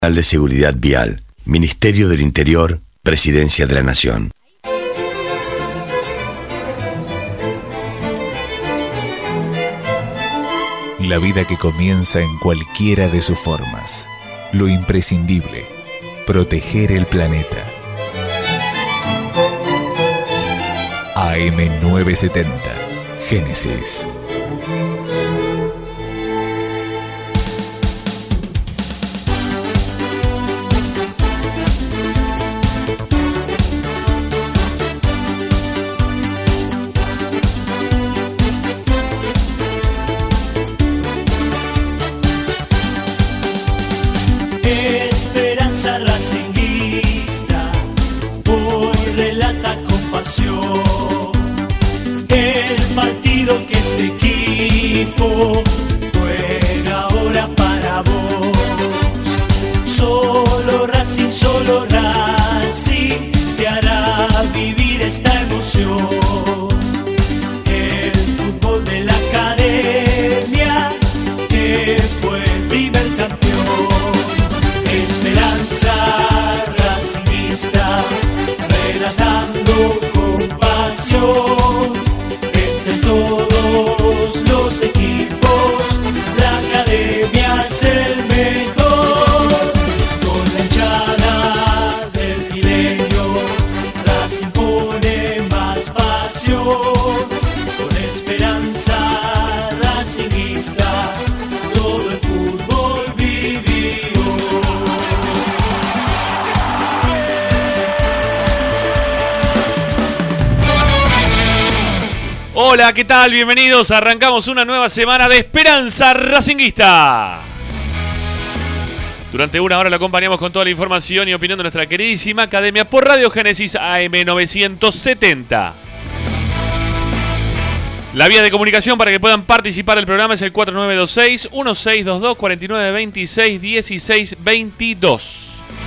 de Seguridad Vial, Ministerio del Interior, Presidencia de la Nación. La vida que comienza en cualquiera de sus formas. Lo imprescindible, proteger el planeta. AM970, Génesis. Esperanza racinguista, hoy relata con pasión el partido que este equipo juega ahora para vos. Solo Racing te hará vivir esta emoción. El fútbol de la academia que fue el primer campeón. Esperanza racinguista, relatando con pasión, entre todos los equipos, la academia es el mejor. Con la hinchada del fileño, Racing pone más pasión. Con esperanza racinguista, todo el fútbol vivió. Hola, ¿qué tal? Bienvenidos. Arrancamos una nueva semana de Esperanza Racinguista. Durante una hora lo acompañamos con toda la información y opinión de nuestra queridísima academia por Radio Génesis AM970. La vía de comunicación para que puedan participar del programa es el 4926-1622-4926-1622.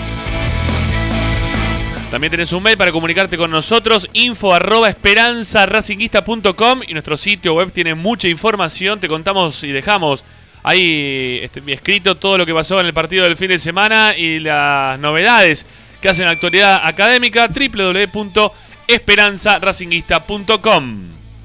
También tenés un mail para comunicarte con nosotros, info@esperanzaracinguista.com, y nuestro sitio web tiene mucha información. Te contamos y dejamos ahí escrito todo lo que pasó en el partido del fin de semana y las novedades que hacen la actualidad académica, www.esperanzaracinguista.com.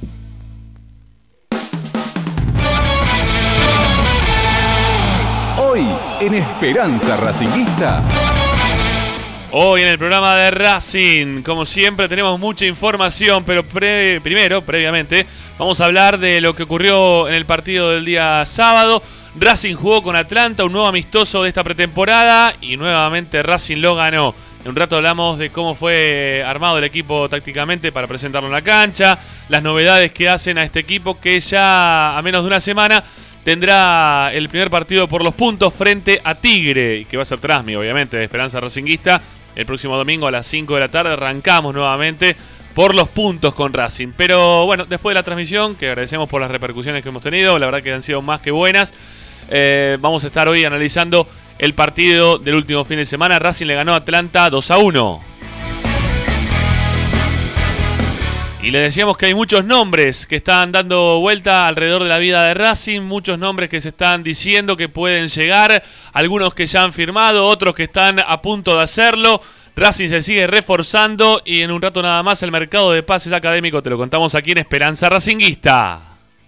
Hoy en Esperanza Racinguista. Hoy en el programa de Racing, como siempre, tenemos mucha información, pero previamente, vamos a hablar de lo que ocurrió en el partido del día sábado. Racing jugó con Atlanta, un nuevo amistoso de esta pretemporada, y nuevamente Racing lo ganó. En un rato hablamos de cómo fue armado el equipo tácticamente para presentarlo en la cancha, las novedades que hacen a este equipo que ya a menos de una semana tendrá el primer partido por los puntos frente a Tigre, y que va a ser Trasmi, obviamente, de Esperanza Racinguista. El próximo domingo a las 5 de la tarde arrancamos nuevamente por los puntos con Racing. Pero bueno, después de la transmisión, que agradecemos por las repercusiones que hemos tenido, la verdad que han sido más que buenas, vamos a estar hoy analizando el partido del último fin de semana. Racing le ganó a Atlanta 2-1. Y le decíamos que hay muchos nombres que están dando vuelta alrededor de la vida de Racing, muchos nombres que se están diciendo que pueden llegar, algunos que ya han firmado, otros que están a punto de hacerlo. Racing se sigue reforzando y en un rato nada más el mercado de pases académico te lo contamos aquí en Esperanza Racinguista.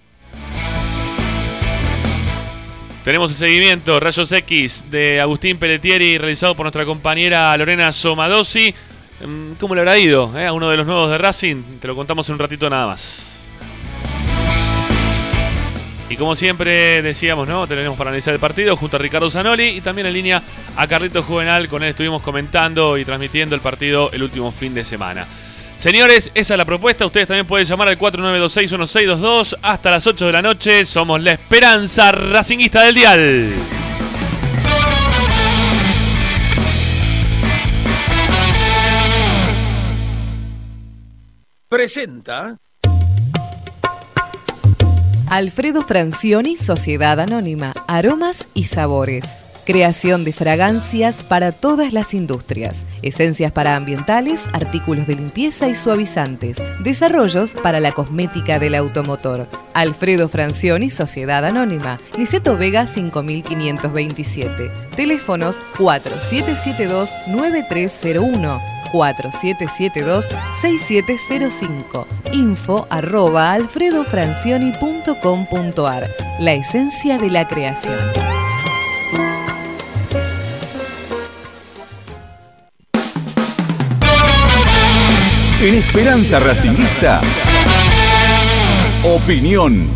Tenemos el seguimiento Rayos X de Agustín Pelletieri realizado por nuestra compañera Lorena Somadossi. ¿Cómo le habrá ido a uno de los nuevos de Racing? Te lo contamos en un ratito nada más. Y como siempre decíamos, ¿no? Tenemos para analizar el partido junto a Ricardo Zanoli y también en línea a Carlitos Juvenal. Con él estuvimos comentando y transmitiendo el partido el último fin de semana. Señores, esa es la propuesta. Ustedes también pueden llamar al 4926-1622 hasta las 8 de la noche. Somos la Esperanza Racinguista del Dial. Presenta Alfredo Francioni, Sociedad Anónima, Aromas y Sabores. Creación de fragancias para todas las industrias. Esencias para ambientales, artículos de limpieza y suavizantes. Desarrollos para la cosmética del automotor. Alfredo Francioni, Sociedad Anónima. Niceto Vega 5527. Teléfonos 4772-9301. 4772-6705. info@alfredofrancioni.com.ar. La esencia de la creación. En Esperanza Racingista, opinión.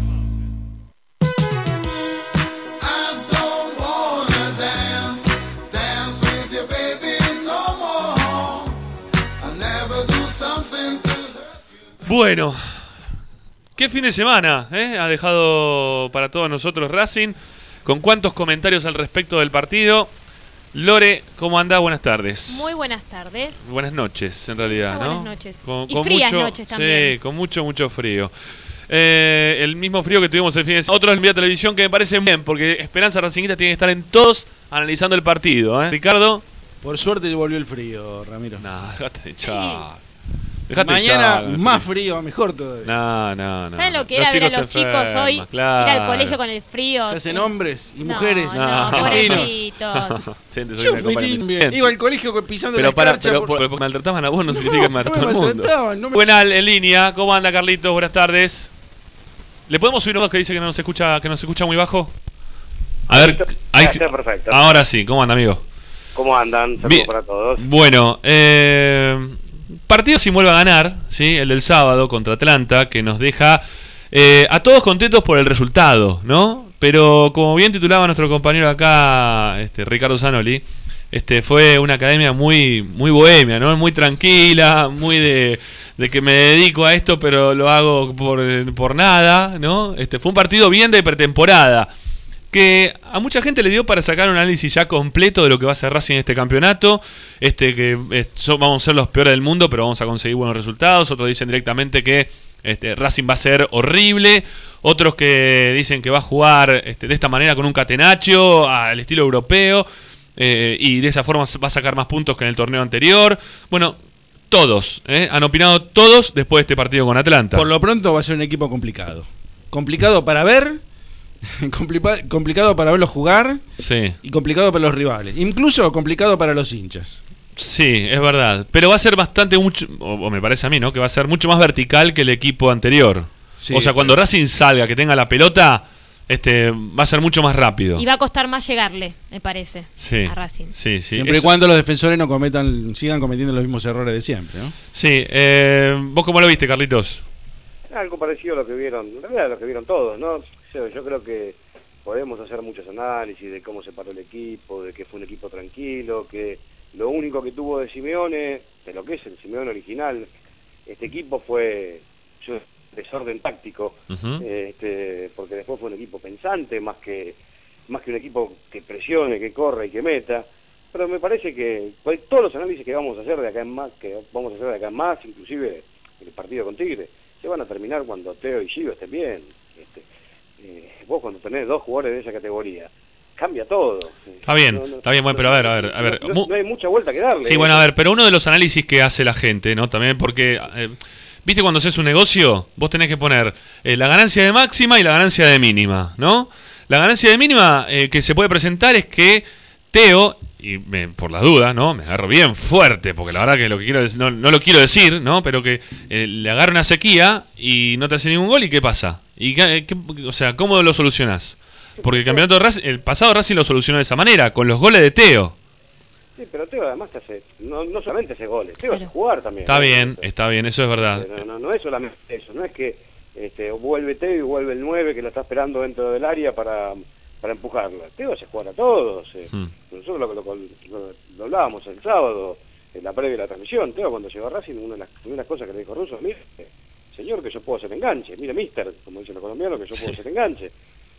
Bueno, qué fin de semana ha dejado para todos nosotros Racing, con cuántos comentarios al respecto del partido. Lore, ¿cómo andás? Buenas tardes. Muy buenas tardes. Buenas noches, en realidad, ¿no? Buenas noches. Con frías mucho, noches también. Sí, con mucho frío. El mismo frío que tuvimos el fin de semana. Otro en vía televisión que me parece bien, porque Esperanza Racingista tiene que estar en todos analizando el partido, ¿eh? Ricardo. Por suerte volvió el frío, Ramiro. No, dejate de echar. Mañana más frío, mejor todavía. No. ¿Saben lo que era ver a los chicos hoy? Claro. Ir al colegio con el frío. Se hacen hombres y mujeres. No, pobrecitos. Iba al colegio pisando la escarcha. Pero maltrataban a vos no significa que maltrataban al mundo. Buena en línea. ¿Cómo anda, Carlitos? Buenas tardes. ¿Le podemos subir uno que dice que no se escucha muy bajo? A ver. Ahí, perfecto. Ahora sí. ¿Cómo anda, amigo? ¿Cómo andan? Saludos para todos. Bueno, partido sin vuelve a ganar, ¿sí? El del sábado contra Atlanta, que nos deja a todos contentos por el resultado, ¿no? Pero como bien titulaba nuestro compañero acá, Ricardo Zanoli, fue una academia muy bohemia, ¿no? Muy tranquila, muy de que me dedico a esto, pero lo hago por nada, ¿no? Fue un partido bien de pretemporada, que a mucha gente le dio para sacar un análisis ya completo de lo que va a ser Racing en este campeonato, que vamos a ser los peores del mundo, pero vamos a conseguir buenos resultados. Otros dicen directamente que Racing va a ser horrible, otros que dicen que va a jugar de esta manera con un catenaccio al estilo europeo, y de esa forma va a sacar más puntos que en el torneo anterior. Bueno, todos han opinado, todos después de este partido con Atlanta. Por lo pronto va a ser un equipo complicado para ver, complicado para verlos jugar, sí, y complicado para los rivales, incluso complicado para los hinchas. Sí, es verdad, pero va a ser bastante mucho, o me parece a mí, ¿no? Que va a ser mucho más vertical que el equipo anterior. Sí, o sea, cuando Racing salga, que tenga la pelota, va a ser mucho más rápido. Y va a costar más llegarle, me parece, a Racing. Sí. Siempre y cuando los defensores no sigan cometiendo los mismos errores de siempre, ¿no? Sí, ¿vos cómo lo viste, Carlitos? Algo parecido a lo que vieron, en realidad lo que vieron todos, ¿no? Yo creo que podemos hacer muchos análisis de cómo se paró el equipo, de que fue un equipo tranquilo, que lo único que tuvo de Simeone, de lo que es el Simeone original, este equipo fue un desorden táctico, porque después fue un equipo pensante, más que un equipo que presione, que corra y que meta. Pero me parece que todos los análisis que vamos a hacer de acá en más, inclusive el partido con Tigre, se van a terminar cuando Teo y Gio estén bien. Vos cuando tenés dos jugadores de esa categoría, cambia todo. Está bien, bueno, pero a ver. No hay mucha vuelta que darle. Sí, bueno, a ver, pero uno de los análisis que hace la gente, ¿no? También porque, viste, cuando haces un negocio, vos tenés que poner la ganancia de máxima y la ganancia de mínima, ¿no? La ganancia de mínima que se puede presentar es que Teo, por las dudas, ¿no? Me agarro bien fuerte, porque la verdad que lo que quiero no lo quiero decir, ¿no? Pero que le agarra una sequía y no te hace ningún gol, ¿y qué pasa? O sea, ¿cómo lo solucionás? Porque el campeonato de Racing, el pasado Racing lo solucionó de esa manera, con los goles de Teo. Sí, pero Teo además te hace, no solamente hace goles, Teo hace jugar también. Está bien, eso es verdad. No es solamente eso, no es que vuelve Teo y vuelve el 9 que lo está esperando dentro del área para empujarla. Teo hace jugar a todos. Nosotros lo hablábamos el sábado, en la previa de la transmisión. Teo cuando llegó a Racing, una de las primeras cosas que le dijo Russo, mire, señor, que yo puedo hacer enganche, mire, mister, como dicen los colombianos, que yo puedo hacer enganche.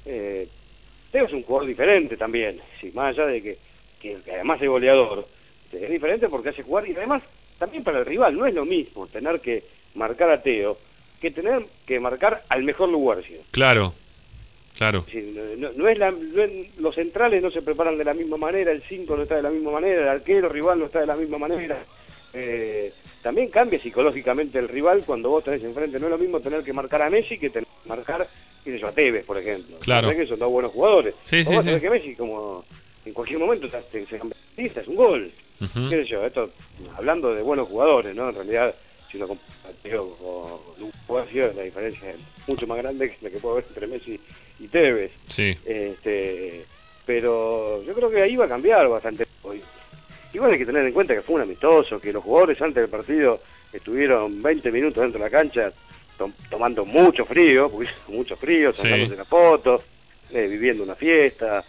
Teo es un jugador diferente también, sí, más allá de que además es goleador, es diferente porque hace jugar, y además también para el rival no es lo mismo tener que marcar a Teo que tener que marcar al mejor lugar. ¿Sí? Claro. Claro. Es decir, los centrales no se preparan de la misma manera, el 5 no está de la misma manera, el arquero rival no está de la misma manera. También cambia psicológicamente el rival cuando vos tenés enfrente. No es lo mismo tener que marcar a Messi que tener que marcar, qué sé yo, a Tevez, por ejemplo. Claro. Que son dos buenos jugadores. Sí, vos sabés que Messi, como en cualquier momento se cambia, es un gol. Uh-huh. Qué sé yo, esto hablando de buenos jugadores, ¿no? En realidad, si uno compara con un jugador, la diferencia es mucho más grande que la que puede haber entre Messi y Tevez. Sí. Pero yo creo que ahí va a cambiar bastante hoy. Igual hay que tener en cuenta que fue un amistoso, que los jugadores antes del partido estuvieron 20 minutos dentro de la cancha tomando mucho frío, porque hizo mucho frío, sacándose la foto, viviendo una fiesta.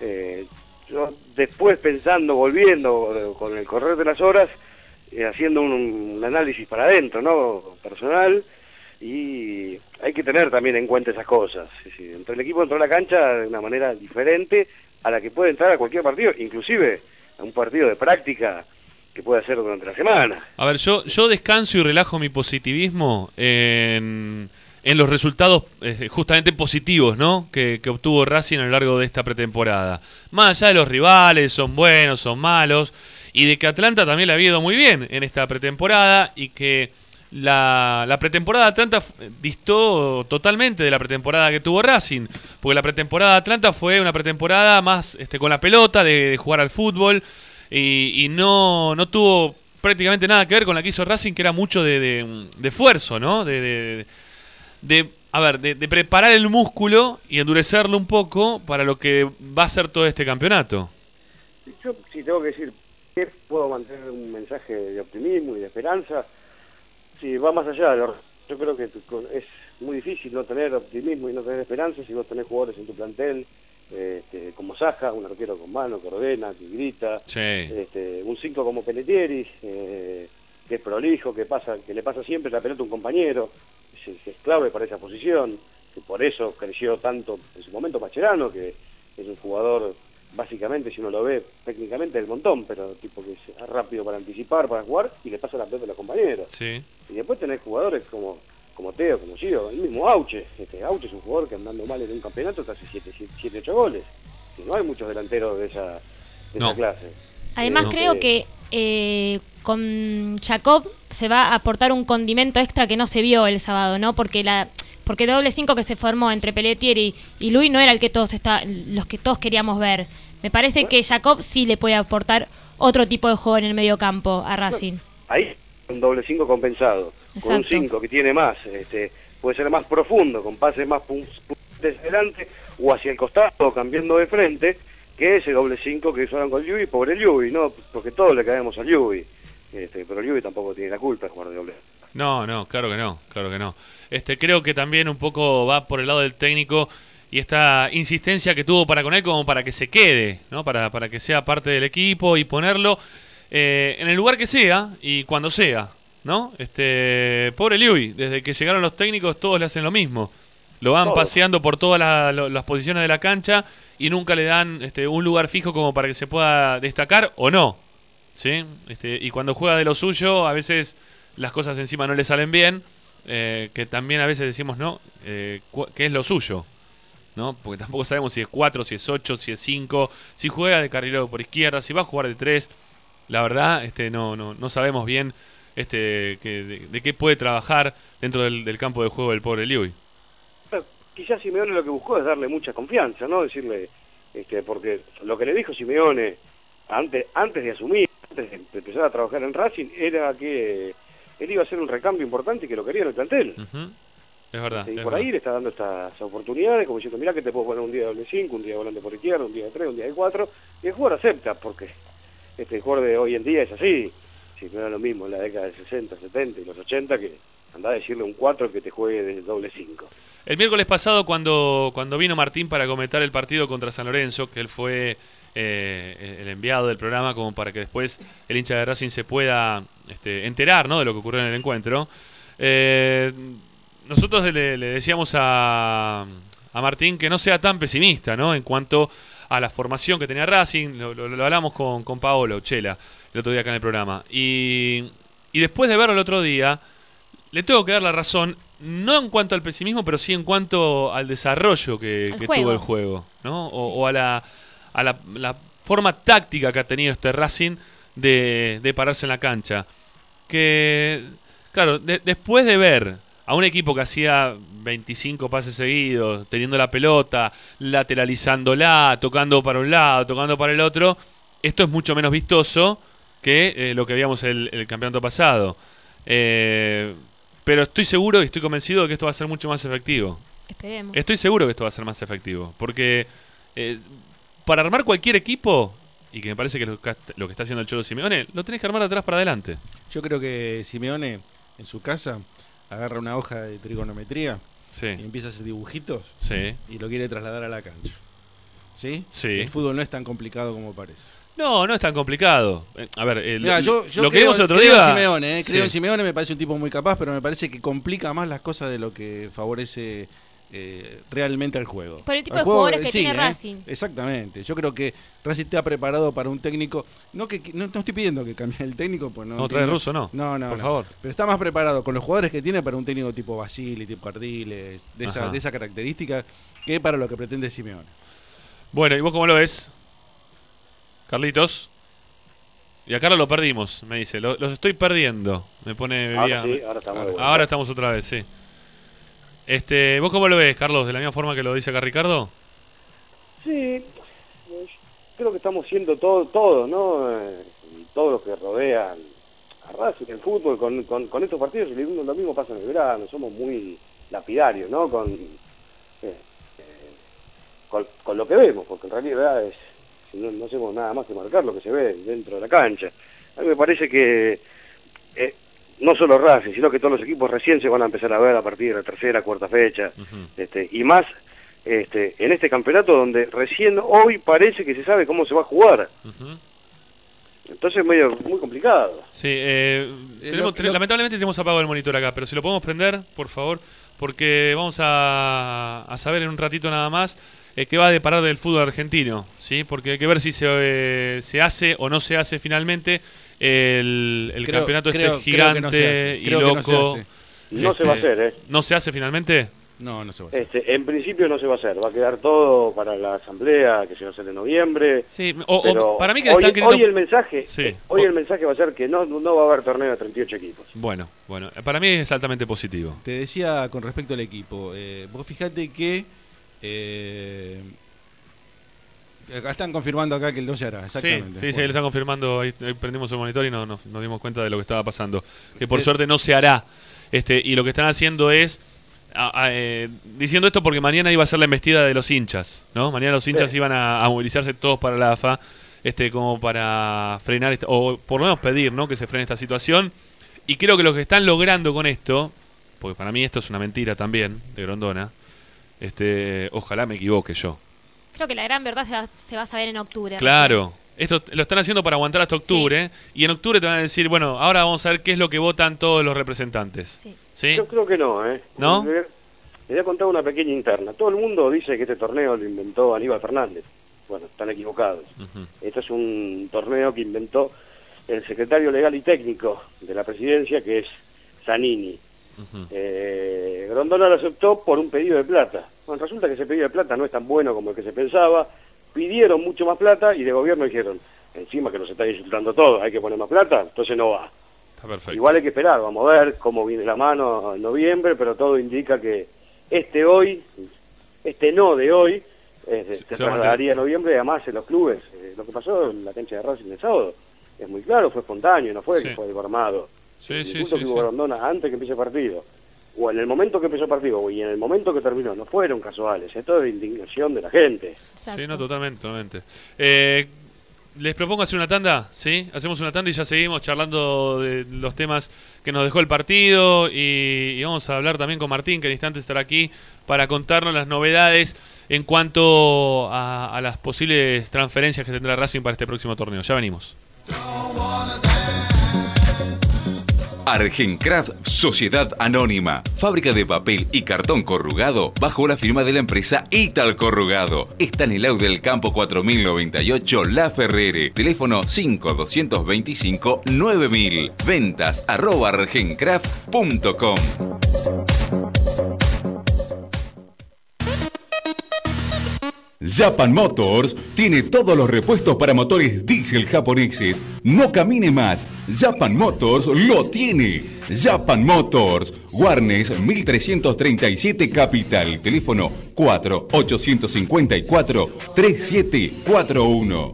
Yo después pensando, volviendo con el correr de las horas, haciendo un análisis para adentro, ¿no? Personal, y hay que tener también en cuenta esas cosas. Es decir, el equipo entró a la cancha de una manera diferente a la que puede entrar a cualquier partido, inclusive a un partido de práctica que puede hacer durante la semana. A ver, yo descanso y relajo mi positivismo en los resultados justamente positivos, ¿no? Que obtuvo Racing a lo largo de esta pretemporada. Más allá de los rivales, son buenos, son malos, y de que Atlanta también le ha ido muy bien en esta pretemporada, y que la pretemporada de Atlanta distó totalmente de la pretemporada que tuvo Racing, porque la pretemporada de Atlanta fue una pretemporada más con la pelota, de jugar al fútbol, y no tuvo prácticamente nada que ver con la que hizo Racing, que era mucho de esfuerzo, ¿no? De preparar el músculo y endurecerlo un poco para lo que va a ser todo este campeonato. Yo sí tengo que decir que puedo mantener un mensaje de optimismo y de esperanza. Sí, va más allá. Yo creo que es muy difícil no tener optimismo y no tener esperanza si vos tenés jugadores en tu plantel, como Saja, un arquero con mano, que ordena, que grita, un 5 como Pelletieri, que es prolijo, que le pasa siempre la pelota a un compañero, que es clave para esa posición, que por eso creció tanto en su momento Mascherano, que es un jugador, básicamente, si uno lo ve técnicamente, del montón, pero tipo que es rápido para anticipar, para jugar, y le pasa la pelota a los compañeros. Sí. Y después tenés jugadores como Teo, como Gio, el mismo Auche. Auche es un jugador que andando mal en un campeonato te hace 7-8 goles. Y no hay muchos delanteros de esa clase. Además creo que con Jacob se va a aportar un condimento extra que no se vio el sábado, ¿no? Porque el doble 5 que se formó entre Pelletieri y Luis no era el que los que todos queríamos ver. Me parece que Jacob sí le puede aportar otro tipo de juego en el medio campo a Racing. Ahí un doble 5 compensado. Exacto. Con un 5 que tiene más, puede ser más profundo, con pases más desde delante o hacia el costado, cambiando de frente, que ese doble 5 que usaron con Lluvi, pobre Lluvi, ¿no? Porque todos le caemos a Lluvi. Pero Lluvi tampoco tiene la culpa de jugar de doble. No, claro que no. Creo que también un poco va por el lado del técnico y esta insistencia que tuvo para con él como para que se quede, ¿no? Para que sea parte del equipo y ponerlo en el lugar que sea y cuando sea, ¿no? Pobre Lluvi, desde que llegaron los técnicos todos le hacen lo mismo. Lo van paseando por todas las posiciones de la cancha y nunca le dan un lugar fijo como para que se pueda destacar o no, ¿sí? Y cuando juega de lo suyo, a veces las cosas encima no le salen bien, que también a veces decimos, ¿no? ¿Qué es lo suyo? ¿No? Porque tampoco sabemos si es 4, si es 8, si es 5, si juega de carrilero por izquierda, si va a jugar de 3. La verdad, no sabemos bien de qué puede trabajar dentro del campo de juego del pobre Lluvi. Quizás Simeone lo que buscó es darle mucha confianza, ¿no? Decirle, porque lo que le dijo Simeone antes de asumir, antes de empezar a trabajar en Racing, era que él iba a hacer un recambio importante y que lo quería en el plantel. Uh-huh. Es verdad. Y por ahí le está dando estas oportunidades, como diciendo, mirá que te puedo poner un día de doble 5, un día de volante por izquierda, un día de 3, un día de 4, y el jugador acepta, porque el jugador de hoy en día es así. Si no era lo mismo en la década de 60, 70 y los 80, que andá a decirle un 4 que te juegue de doble 5. El miércoles pasado, cuando vino Martín para comentar el partido contra San Lorenzo, que él fue el enviado del programa, como para que después el hincha de Racing se pueda enterar, ¿no?, de lo que ocurrió en el encuentro, nosotros le decíamos a Martín que no sea tan pesimista, ¿no?, en cuanto a la formación que tenía Racing. Lo hablamos con Paolo Chela el otro día acá en el programa. Y después de verlo el otro día, le tengo que dar la razón no en cuanto al pesimismo, pero sí en cuanto al desarrollo que tuvo el juego, ¿no? O a la forma táctica que ha tenido este Racing de pararse en la cancha. Que, claro, después de ver a un equipo que hacía 25 pases seguidos, teniendo la pelota, lateralizándola, tocando para un lado, tocando para el otro, esto es mucho menos vistoso que lo que veíamos el campeonato pasado. Pero estoy seguro y estoy convencido de que esto va a ser mucho más efectivo. Esperemos. Estoy seguro que esto va a ser más efectivo. Porque para armar cualquier equipo, y que me parece que lo que está haciendo el Cholo Simeone, lo tenés que armar de atrás para adelante. Yo creo que Simeone, en su casa, agarra una hoja de trigonometría Sí. y empieza a hacer dibujitos Sí. y lo quiere trasladar a la cancha. ¿Sí? Sí. El fútbol no es tan complicado como parece. No es tan complicado. A ver, Mirá, yo lo que vimos el otro creo día... en Simeone, creo Sí. en Simeone, me parece un tipo muy capaz, pero me parece que complica más las cosas de lo que favorece realmente al juego. Por el tipo Al de juego, jugadores que sí, tiene Racing. Exactamente. Yo creo que Racing está preparado para un técnico. No estoy pidiendo que cambie el técnico, pues no. No, trae ruso, no. No, Por favor. Pero está más preparado con los jugadores que tiene para un técnico tipo Basili, tipo Ardiles, de esa característica, que para lo que pretende Simeone. Bueno, ¿y vos cómo lo ves? Carlitos. Y a Carlos lo perdimos, me dice. Los estoy perdiendo. Me pone... Ahora sí, ahora estamos de vuelta. Ahora estamos otra vez, sí. ¿Vos cómo lo ves, Carlos? ¿De la misma forma que lo dice acá Ricardo? Sí, creo que estamos siendo todos, ¿no? Todos los que rodean a Racing, el fútbol, con estos partidos, lo mismo pasa en el verano, somos muy lapidarios, ¿no? Con lo que vemos, porque en realidad no hacemos nada más que marcar lo que se ve dentro de la cancha. A mí me parece que no solo Racing, sino que todos los equipos recién se van a empezar a ver a partir de la tercera, cuarta fecha, y más en este campeonato donde recién hoy parece que se sabe cómo se va a jugar. Entonces es muy complicado. Sí, lamentablemente tenemos apagado el monitor acá, pero si lo podemos prender, por favor, porque vamos a saber en un ratito nada más qué va a deparar del fútbol argentino, ¿sí? Porque hay que ver si se hace o no se hace finalmente el campeonato gigante y loco. No se va a hacer, ¿eh? ¿No se hace finalmente? No se va a hacer. En principio no se va a hacer, va a quedar todo para la asamblea que se va a hacer en noviembre. Sí, pero para mí que hoy, están queriendo... hoy el mensaje, Sí. el mensaje va a ser que no va a haber torneo de 38 equipos. Bueno, para mí es altamente positivo. Te decía con respecto al equipo, vos fijate que acá están confirmando acá que el 2 se hará, exactamente. Sí, le están confirmando, ahí prendimos el monitor y nos dimos cuenta de lo que estaba pasando. Que por suerte no se hará. Y lo que están haciendo es diciendo esto porque mañana iba a ser la embestida de los hinchas, ¿no? Mañana los hinchas iban a movilizarse todos para la AFA, como para frenar o por lo menos pedir, ¿no? Que se frene esta situación. Y creo que lo que están logrando con esto, porque para mí esto es una mentira también de Grondona, ojalá me equivoque yo. Creo que la gran verdad se va a saber en octubre. Claro. Esto lo están haciendo para aguantar hasta octubre. Sí. Y en octubre te van a decir, bueno, ahora vamos a ver qué es lo que votan todos los representantes. Sí. Yo creo que no, ¿eh? ¿No? Les voy a contar una pequeña interna. Todo el mundo dice que este torneo lo inventó Aníbal Fernández. Bueno, están equivocados. Esto es un torneo que inventó el secretario legal y técnico de la presidencia, que es Zanini. Grondona lo aceptó por un pedido de plata. Bueno, resulta que ese pedido de plata no es tan bueno como el que se pensaba. Pidieron mucho más plata y de gobierno dijeron, encima que nos está insultando todo, hay que poner más plata, entonces no va. Está perfecto. Igual hay que esperar, vamos a ver cómo viene la mano en noviembre, pero todo indica que este no de hoy se trasladaría a noviembre, además en los clubes. Lo que pasó en la cancha de Racing el sábado es muy claro, fue espontáneo, no fue que fue algo armado. El discurso que hubo Grondona antes que empiece el partido, o en el momento que empezó el partido, y en el momento que terminó, no fueron casuales, esto es indignación de la gente. Exacto. Sí, no, totalmente. Les propongo hacer una tanda, ¿sí? Hacemos una tanda y ya seguimos charlando de los temas que nos dejó el partido y vamos a hablar también con Martín, que en instantes estará aquí para contarnos las novedades en cuanto a las posibles transferencias que tendrá Racing para este próximo torneo. Ya venimos. Argencraft Sociedad Anónima, fábrica de papel y cartón corrugado bajo la firma de la empresa Ital Corrugado. Está en el Au del Campo 4098 La Ferrere. Teléfono 5225-9000. Ventas @argencraft.com. Japan Motors tiene todos los repuestos para motores diésel japoneses. No camine más. Japan Motors lo tiene. Japan Motors. Warnes 1337 Capital. Teléfono 4854-3741.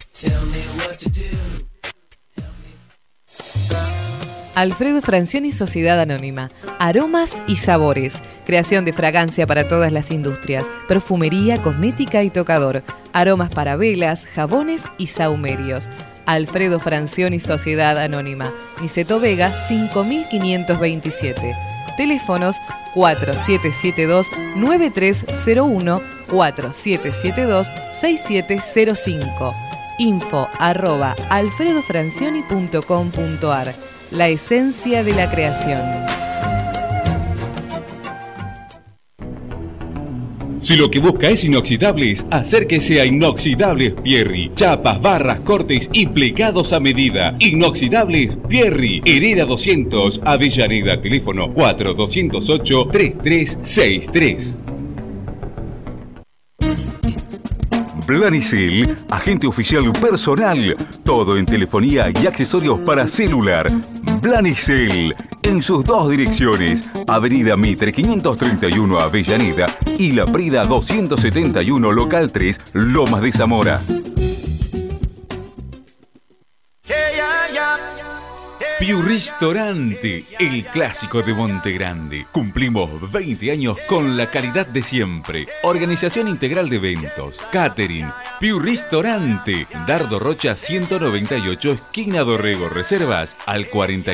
Alfredo Francioni Sociedad Anónima. Aromas y sabores. Creación de fragancia para todas las industrias. Perfumería, cosmética y tocador. Aromas para velas, jabones y sahumerios. Alfredo Francioni Sociedad Anónima. Niceto Vega 5527. Teléfonos 4772-9301, 4772-6705. info@alfredofrancioni.com.ar. La esencia de la creación. Si lo que busca es inoxidables, acérquese a Inoxidables Pierri. Chapas, barras, cortes y plegados a medida. Inoxidables Pierri. Herrera 200, Avellaneda. Teléfono 4208-3363. Planicel, agente oficial personal. Todo en telefonía y accesorios para celular. Planicel, en sus dos direcciones, Avenida Mitre 531 Avellaneda y La Prida 271 Local 3, Lomas de Zamora. Piu Ristorante, el clásico de Monte Grande. Cumplimos 20 años con la calidad de siempre. Organización integral de eventos, catering. Piu Ristorante, Dardo Rocha 198, esquina Dorrego. Reservas al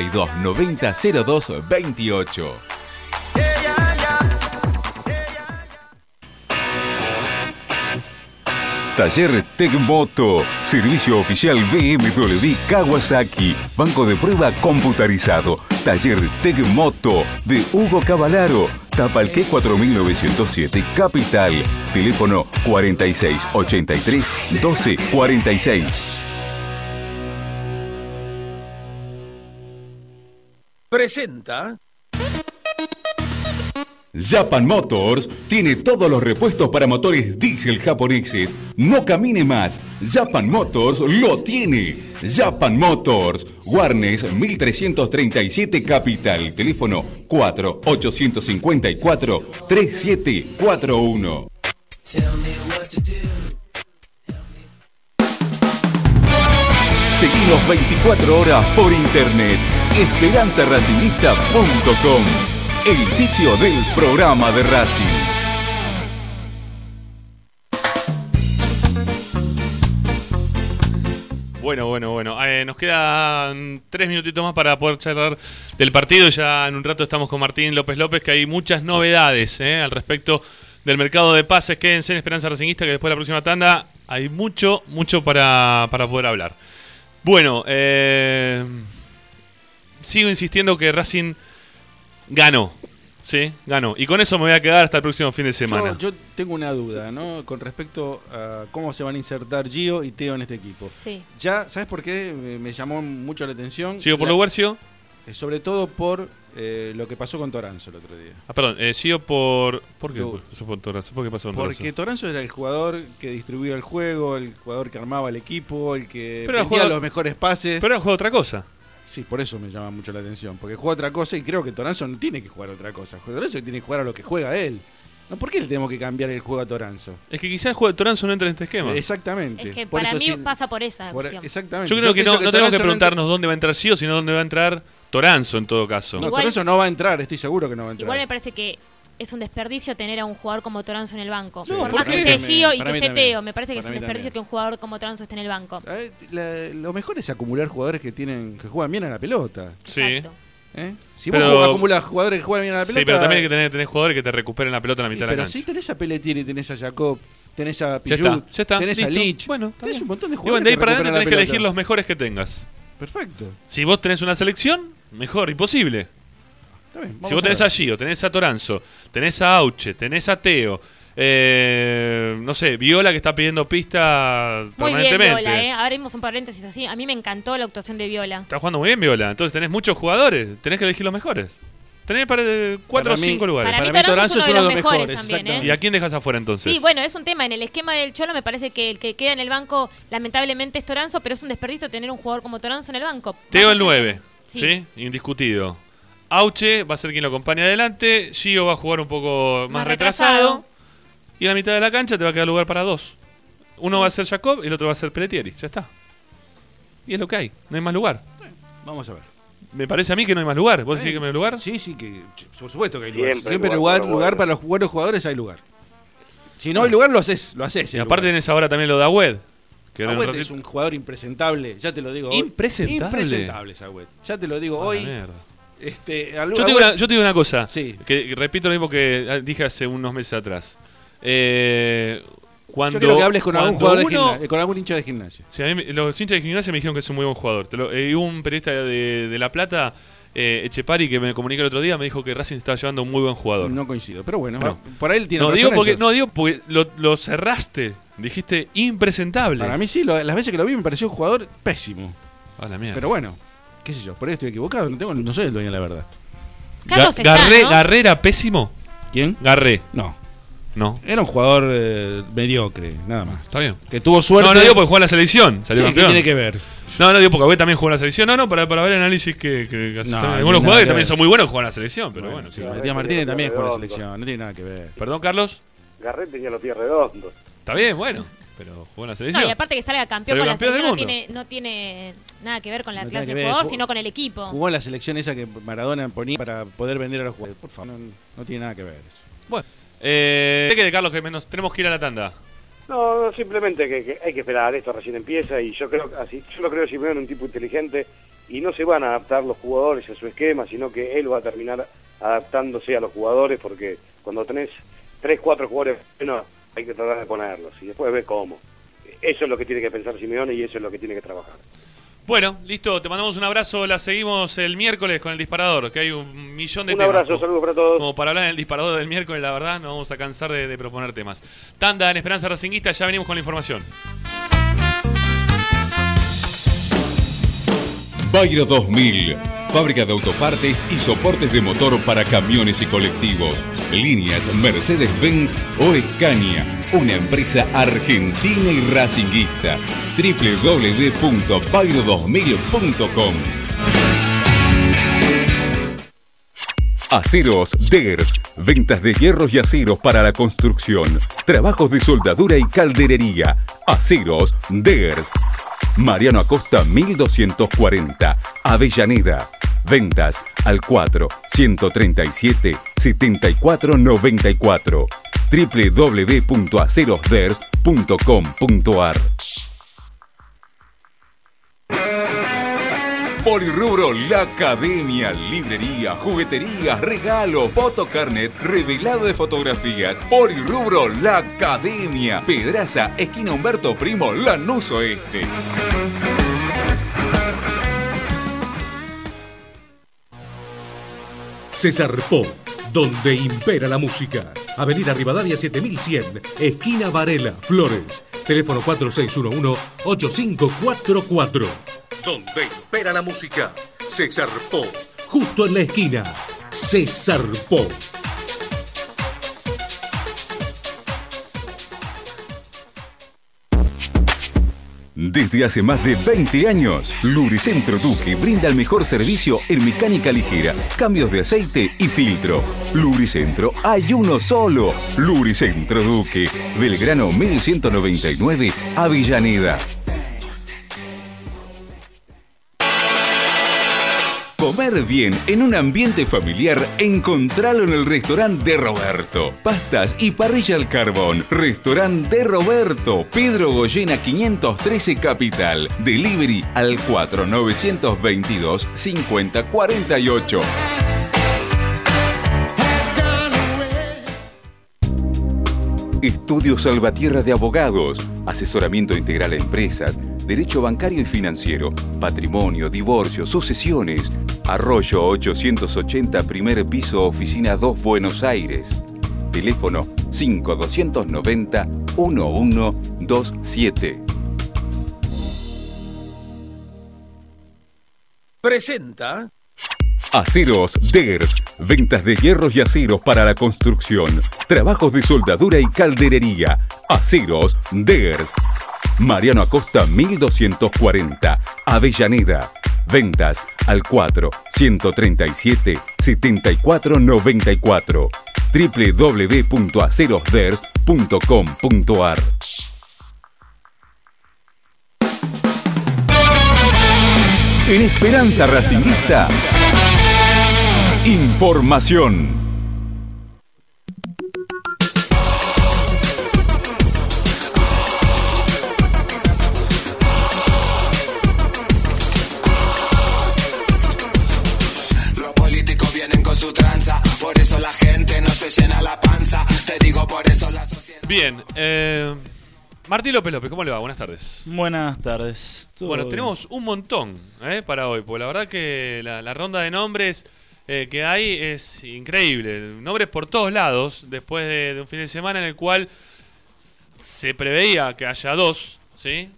4290-0228. Taller Tecmoto, servicio oficial BMW Kawasaki, banco de prueba computarizado. Taller Tecmoto de Hugo Cavalaro, Tapalqué 4907, Capital. Teléfono 4683-1246. Presenta Japan Motors tiene todos los repuestos para motores diésel japoneses. No camine más. Japan Motors lo tiene. Japan Motors. Warnes 1337 Capital. Teléfono 4854-3741. Seguimos 24 horas por internet. esperanzaracingista.com, el sitio del programa de Racing. Bueno. Nos quedan 3 minutitos más para poder charlar del partido. Ya en un rato estamos con Martín López, que hay muchas novedades al respecto del mercado de pases. Quédense en Esperanza Racingista, que después de la próxima tanda hay mucho para poder hablar. Bueno, sigo insistiendo que Racing ganó. Sí, ganó. Y con eso me voy a quedar hasta el próximo fin de semana. Yo tengo una duda, ¿no? Con respecto a cómo se van a insertar Gio y Teo en este equipo. Sí. Ya, ¿sabes por qué? Me llamó mucho la atención. ¿Sigo por Luguercio? Sobre todo por lo que pasó con Toranzo el otro día. Perdón, sigo por... ¿Por qué pasó con Toranzo? ¿Por qué pasó con Toranzo? Porque Toranzo era el jugador que distribuía el juego, el jugador que armaba el equipo, el que vendía los mejores pases. Pero juega otra cosa. Sí, por eso me llama mucho la atención. Porque juega otra cosa y creo que Toranzo no tiene que jugar otra cosa. Toranzo tiene que jugar a lo que juega él. ¿No? ¿Por qué le tenemos que cambiar el juego a Toranzo? Es que quizás el juego de Toranzo no entra en este esquema. Exactamente. Es que para mí pasa por esa cuestión. Exactamente. Yo creo que no tenemos que preguntarnos dónde va a entrar Gio, sino dónde va a entrar Toranzo en todo caso. No, Toranzo no va a entrar, estoy seguro que no va a entrar. Igual me parece que es un desperdicio tener a un jugador como Toranzo en el banco. Sí, por más que esté Gio y que esté Teo, me parece que es un desperdicio que un jugador como Toranzo esté en el banco. Lo mejor es acumular jugadores que juegan bien a la pelota. Sí. Exacto. Si vos acumulas jugadores que juegan bien a la pelota... Sí, pero también hay que tener jugadores que te recuperen la pelota en la mitad de la cancha. Pero si tenés a Pelletieri, tenés a Jacob, tenés a Pillud, ya está, tenés listo. a Lich. Bueno, tenés un montón de y jugadores de ahí que para adelante recuperan tenés que la elegir pelota. los mejores que tengas. Perfecto. Si vos tenés una selección, mejor, imposible. Está bien, Si vos tenés a Gio, tenés a Toranzo, tenés a Auche, tenés a Teo, no sé, Viola que está pidiendo pista muy permanentemente. bien Viola, abrimos un paréntesis así. A mí me encantó la actuación de Viola. Está jugando muy bien Viola. Entonces tenés muchos jugadores, tenés que elegir los mejores. Tenés para 4 o 5 lugares. Para mí Toranzo es uno de los mejores también, ¿eh? ¿Y a quién dejas afuera entonces? Sí, bueno, es un tema. En el esquema del Cholo me parece que el que queda en el banco lamentablemente es Toranzo, pero es un desperdicio tener un jugador como Toranzo en el banco. Teo el 9, Sí. ¿sí? Indiscutido. Auche va a ser quien lo acompañe adelante. Gio va a jugar un poco más retrasado. Y en la mitad de la cancha te va a quedar lugar para 2. Uno va a ser Jacob y el otro va a ser Pelletieri. Ya está. Y es lo que hay. No hay más lugar. Vamos a ver. Me parece a mí que no hay más lugar. ¿Vos decís que no hay lugar? Sí, que por supuesto que hay lugar. Siempre Siempre lugar para los buenos jugadores hay lugar. Si no hay lugar, lo haces. Y aparte tenés ahora también lo de Agüed. Agüed es un jugador impresentable, ya te lo digo hoy. Impresentable es Agüed. Ya te lo digo hoy. Yo te digo una cosa, que repito lo mismo que dije hace unos meses atrás. Yo quiero que hables con algún jugador con algún hincha de Gimnasia. Sí, a mí, los hinchas de Gimnasia me dijeron que es un muy buen jugador. Y un periodista de La Plata, Echepari, que me comunicó el otro día, me dijo que Racing estaba llevando un muy buen jugador. No coincido, pero bueno, por ahí él tiene razón. Digo porque lo cerraste. Dijiste impresentable. Para mí sí, las veces que lo vi me pareció un jugador pésimo. A la mierda. Pero bueno, qué sé yo, por ahí estoy equivocado, no soy el dueño de la verdad. ¿Garré era pésimo? ¿Quién? Garré. No. Era un jugador mediocre, nada más. Está bien. Que tuvo suerte. No digo porque jugó en la selección. Salió campeón. ¿Qué tiene que ver? No digo porque Agüed también jugó en la selección. Para ver el análisis que algunos jugadores que también son muy buenos juegan en la selección. Pero bueno, sí. Matías Martínez también jugó en la selección. No tiene nada que ver. ¿Perdón, Carlos? Garré tenía los pies redondos. Está bien, bueno. Pero jugó en la selección. No, y aparte que salga campeón con la selección no tiene nada que ver con la clase de jugador, sino con el equipo. Jugó en la selección esa que Maradona ponía para poder vender a los jugadores. Por favor, no tiene nada que ver eso. Bueno. ¿Qué quiere, Carlos? Que tenemos que ir a la tanda. No, simplemente que hay que esperar. Esto recién empieza y yo lo creo Simeone un tipo inteligente y no se van a adaptar los jugadores a su esquema, sino que él va a terminar adaptándose a los jugadores, porque cuando tenés 3, 4 jugadores buenos, hay que tratar de ponerlos y después ver cómo. Eso es lo que tiene que pensar Simeone y eso es lo que tiene que trabajar. Bueno, listo, te mandamos un abrazo, la seguimos el miércoles con el disparador, que hay 1.000.000 de temas. Un abrazo, saludos para todos. Como para hablar en el disparador del miércoles, la verdad, no vamos a cansar de proponer temas. Tanda en Esperanza Racinguista, ya venimos con la información. Bayro 2000, fábrica de autopartes y soportes de motor para camiones y colectivos. Líneas Mercedes-Benz o Scania, una empresa argentina y racinguista. www.bayro2000.com. Aceros Degers, ventas de hierros y aceros para la construcción, trabajos de soldadura y calderería. Aceros Degers, Mariano Acosta 1240, Avellaneda. Ventas al 4-137-7494. www.acerosders.com.ar. Polirrubro La Academia, librería, juguetería, regalos, fotocarnet, revelado de fotografías. Polirrubro La Academia, Pedraza, esquina Humberto Primo, Lanús Oeste. César Pop, donde impera la música. Avenida Rivadavia 7100, esquina Varela, Flores. Teléfono 4611-8544. Donde impera la música. César Pop, justo en la esquina. César Pop. Desde hace más de 20 años, Lubricentro Duque brinda el mejor servicio en mecánica ligera, cambios de aceite y filtro. Lubricentro, hay uno solo. Lubricentro Duque, Belgrano 1199, Avellaneda. Comer bien en un ambiente familiar, encontralo en el restaurante de Roberto. Pastas y parrilla al carbón. Restaurante de Roberto, Pedro Goyena 513 Capital. Delivery al 4922-5048. Estudio Salvatierra de Abogados. Asesoramiento integral a empresas, derecho bancario y financiero, patrimonio, divorcio, sucesiones. Arroyo 880, primer piso, oficina 2, Buenos Aires. Teléfono 5290-1127. Presenta Aceros Ders, ventas de hierros y aceros para la construcción, trabajos de soldadura y calderería. Aceros Ders. Mariano Acosta 1240, Avellaneda. Ventas al 4-137-7494. www.acerosders.com.ar. En Esperanza Racingista, información. Los políticos vienen con su tranza, por eso la gente no se llena la panza. Te digo, por eso la sociedad... Bien, Martín López López, ¿cómo le va? Buenas tardes. Buenas tardes. Bueno, tenemos un montón para hoy, porque la verdad que la ronda de nombres que hay es increíble. Nombres por todos lados, después de un fin de semana en el cual se preveía que haya dos, ¿sí?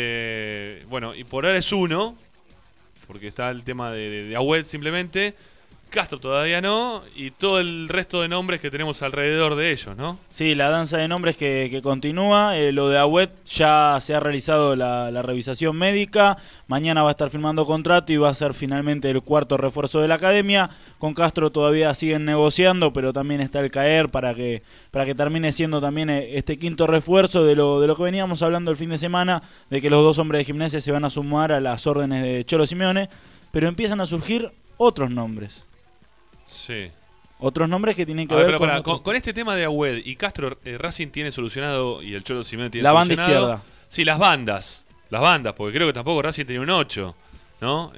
Bueno, y por ahora es uno, porque está el tema de Agüed simplemente. Castro todavía no, y todo el resto de nombres que tenemos alrededor de ellos, ¿no? Sí, la danza de nombres que continúa. Lo de Agüed ya se ha realizado la revisación médica. Mañana va a estar firmando contrato y va a ser finalmente el cuarto refuerzo de la academia. Con Castro todavía siguen negociando, pero también está el caer para que termine siendo también este quinto refuerzo de lo que veníamos hablando el fin de semana, de que los dos hombres de Gimnasia se van a sumar a las órdenes de Cholo Simeone, pero empiezan a surgir otros nombres. Sí. Otros nombres que tienen que ver con este tema de Agüed y Castro. Racing tiene solucionado, y el Cholo Simeone tiene la banda solucionado. izquierda. Sí, las bandas, porque creo que tampoco Racing tenía un 8, ¿no?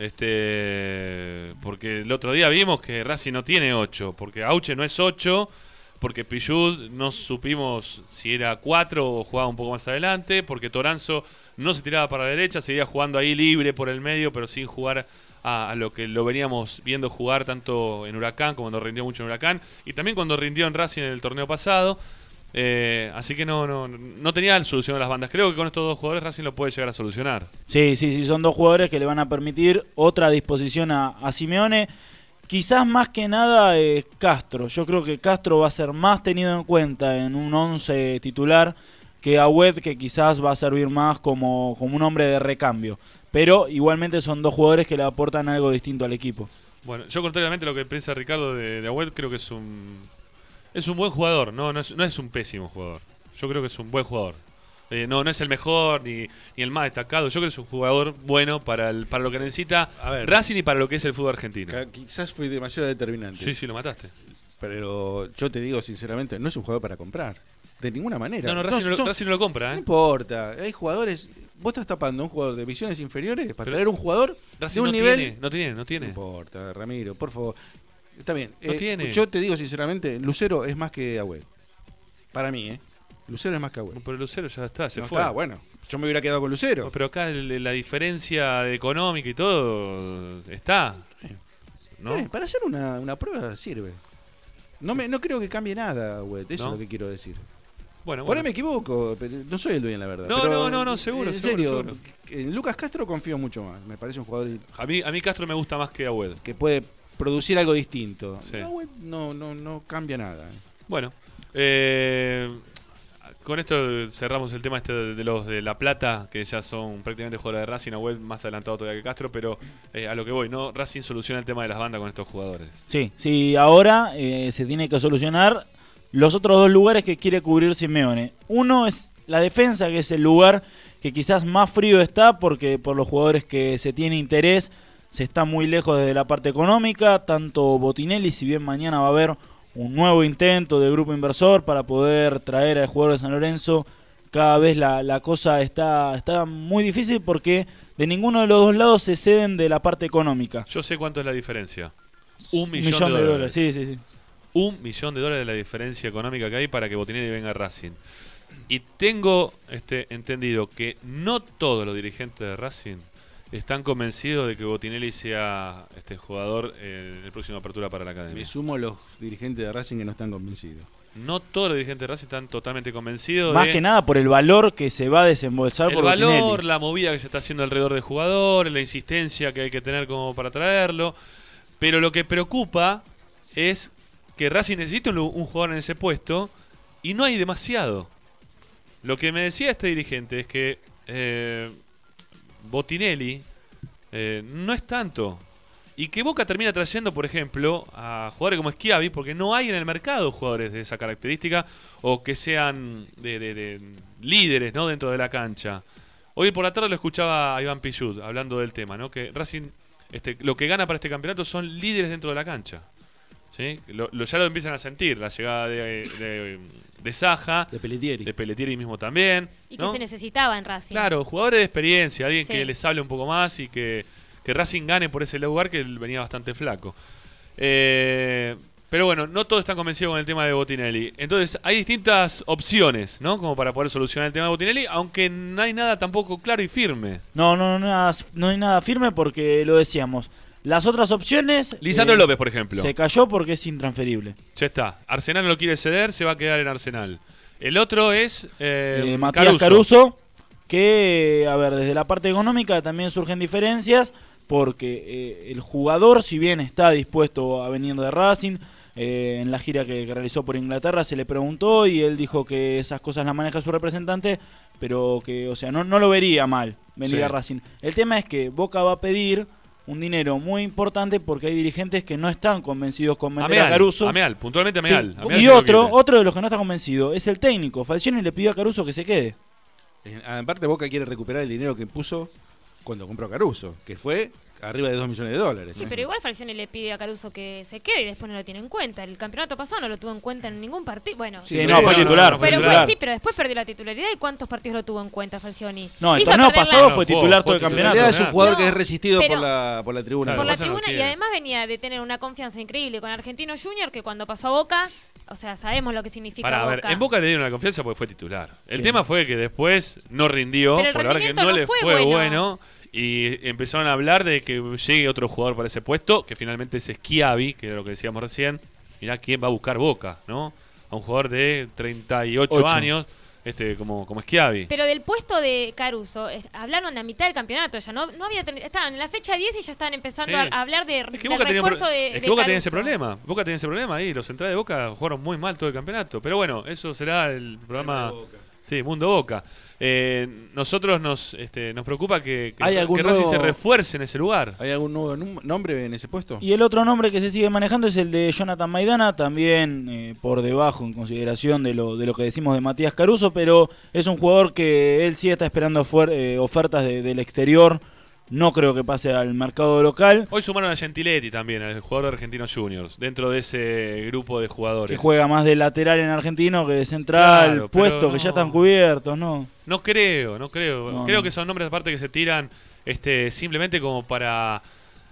Porque el otro día vimos que Racing no tiene 8, porque Auche no es 8, porque Pichud no supimos si era 4 o jugaba un poco más adelante, porque Toranzo no se tiraba para la derecha, seguía jugando ahí libre por el medio, pero sin jugar a lo que lo veníamos viendo jugar tanto en Huracán, como cuando rindió mucho en Huracán, y también cuando rindió en Racing en el torneo pasado. Así que no tenía solución a las bandas. Creo que con estos dos jugadores Racing lo puede llegar a solucionar. Sí, son dos jugadores que le van a permitir otra disposición a Simeone. Quizás más que nada Castro. Yo creo que Castro va a ser más tenido en cuenta en un 11 titular que Agüed, que quizás va a servir más como un hombre de recambio. Pero igualmente son dos jugadores que le aportan algo distinto al equipo. Bueno, yo contrariamente a lo que piensa Ricardo de Agüed, creo que es un buen jugador, no es un pésimo jugador. Yo creo que es un buen jugador. No es el mejor ni el más destacado. Yo creo que es un jugador bueno para lo que necesita Racing y para lo que es el fútbol argentino. Quizás fui demasiado determinante. Sí, lo mataste. Pero yo te digo sinceramente, no es un jugador para comprar. De ninguna manera. Racing no lo compra, No importa. Hay jugadores. Vos estás tapando a un jugador de divisiones inferiores para traer un jugador Racing de un nivel. No tiene. No importa, Ramiro, por favor. Está bien. No tiene. Yo te digo sinceramente, Lucero es más que Agüed. Para mí, Lucero es más que Agüed. Pero Lucero ya está, se fue. Está, bueno. Yo me hubiera quedado con Lucero. No, pero acá la diferencia económica y todo está. ¿No? Para hacer una prueba sirve. No creo que cambie nada, Agüed. Eso es lo que quiero decir. Bueno. Por ahí me equivoco, pero no soy el dueño, la verdad. No, seguro. En serio, en Lucas Castro confío mucho más. Me parece un jugador. A mí Castro me gusta más que Agüed. Que puede producir algo distinto. Sí. Agüed no cambia nada. Bueno, con esto cerramos el tema de los de La Plata, que ya son prácticamente jugadores de Racing. Agüed más adelantado todavía que Castro, pero a lo que voy, ¿no? Racing soluciona el tema de las bandas con estos jugadores. Sí, ahora se tiene que solucionar los otros dos lugares que quiere cubrir Simeone. Uno es la defensa, que es el lugar que quizás más frío está, porque por los jugadores que se tiene interés se está muy lejos desde la parte económica. Tanto Botinelli, si bien mañana va a haber un nuevo intento de grupo inversor para poder traer al jugador de San Lorenzo, cada vez la cosa está muy difícil, porque de ninguno de los dos lados se ceden de la parte económica. Yo sé cuánto es la diferencia. $1 millón de dólares. Sí. $1 millón de la diferencia económica que hay para que Botinelli venga a Racing. Y tengo entendido que no todos los dirigentes de Racing están convencidos de que Botinelli sea jugador en el próximo apertura para la academia. Me sumo a los dirigentes de Racing que no están convencidos. No todos los dirigentes de Racing están totalmente convencidos. Más que nada por el valor que se va a desembolsar por Botinelli. El valor, la movida que se está haciendo alrededor del jugador, la insistencia que hay que tener como para traerlo. Pero lo que preocupa es que Racing necesita un jugador en ese puesto y no hay demasiado. Lo que me decía este dirigente es que Botinelli no es tanto. Y que Boca termina trayendo, por ejemplo, a jugadores como Schiavi, porque no hay en el mercado jugadores de esa característica o que sean de líderes, ¿no?, dentro de la cancha. Hoy por la tarde lo escuchaba a Iván Pichud hablando del tema, ¿no?, que Racing lo que gana para este campeonato son líderes dentro de la cancha. ¿Sí? Ya lo empiezan a sentir, la llegada de Saja, de Pelletieri mismo también. Y ¿no? que se necesitaba en Racing. Claro, jugadores de experiencia, alguien Sí. que les hable un poco más y que Racing gane por ese lugar que él venía bastante flaco. Pero bueno, no todos están convencidos con el tema de Botinelli. Entonces hay distintas opciones, ¿no?, como para poder solucionar el tema de Botinelli, aunque no hay nada tampoco claro y firme. No hay nada firme porque lo decíamos. Las otras opciones... Lisandro López, por ejemplo. Se cayó porque es intransferible. Ya está. Arsenal no lo quiere ceder, se va a quedar en Arsenal. El otro es Matías Caruso, que, a ver, desde la parte económica también surgen diferencias, porque el jugador, si bien está dispuesto a venir de Racing, en la gira que realizó por Inglaterra se le preguntó y él dijo que esas cosas las maneja su representante, pero que, o sea, no lo vería mal venir a Racing. El tema es que Boca va a pedir un dinero muy importante porque hay dirigentes que no están convencidos con vender a Caruso. Ameal, puntualmente Ameal. Sí. Ameal Y otro de los que no está convencido es el técnico. Falcioni le pidió a Caruso que se quede. Aparte, Boca quiere recuperar el dinero que puso cuando compró a Caruso, que fue arriba de $2 millones. Sí, pero igual Falcioni le pide a Caruso que se quede y después no lo tiene en cuenta. El campeonato pasado no lo tuvo en cuenta en ningún partido. Bueno, sí, no, fue titular. Sí, pero después perdió la titularidad. ¿Y cuántos partidos lo tuvo en cuenta Falcioni? No, el torneo pasado fue titular todo el campeonato. En realidad es un jugador que es resistido pero- por la tribuna. Por la tribuna, y además venía de tener una confianza increíble con Argentino Junior, que cuando pasó a Boca, o sea, sabemos lo que significa A ver, Boca. en Boca le dieron la confianza porque fue titular. El tema fue que después no rindió, Pero el por la verdad que rendimiento no no le fue fue bueno. bueno. Y empezaron a hablar de que llegue otro jugador para ese puesto, que finalmente es Schiavi, que era lo que decíamos recién. Mirá quién va a buscar Boca, ¿no? A un jugador de 38 años, como Schiavi. Pero del puesto de Caruso, hablaron de a mitad del campeonato ya, no había estaban en la fecha 10 y ya estaban empezando Sí. a hablar de, Es que del Boca tenía, refuerzo de es que Boca tenía Caruso. ese problema. Boca tenía ese problema ahí. Los centrales de Boca jugaron muy mal todo el campeonato. Pero bueno, eso será el programa. Sí, Mundo Boca. Nosotros nos preocupa que Racing se refuerce en ese lugar. ¿Hay algún nuevo nombre en ese puesto? Y el otro nombre que se sigue manejando es el de Jonathan Maidana, también por debajo en consideración de lo que decimos de Matías Caruso, pero es un jugador que él sí está esperando ofertas del exterior. No creo que pase al mercado local. Hoy sumaron a Gentiletti también, al jugador de Argentinos Juniors, dentro de ese grupo de jugadores. Que juega más de lateral en Argentino que de central, Claro, puestos pero que ya están cubiertos, ¿no? No creo. No, Creo no. que son nombres aparte que se tiran simplemente como para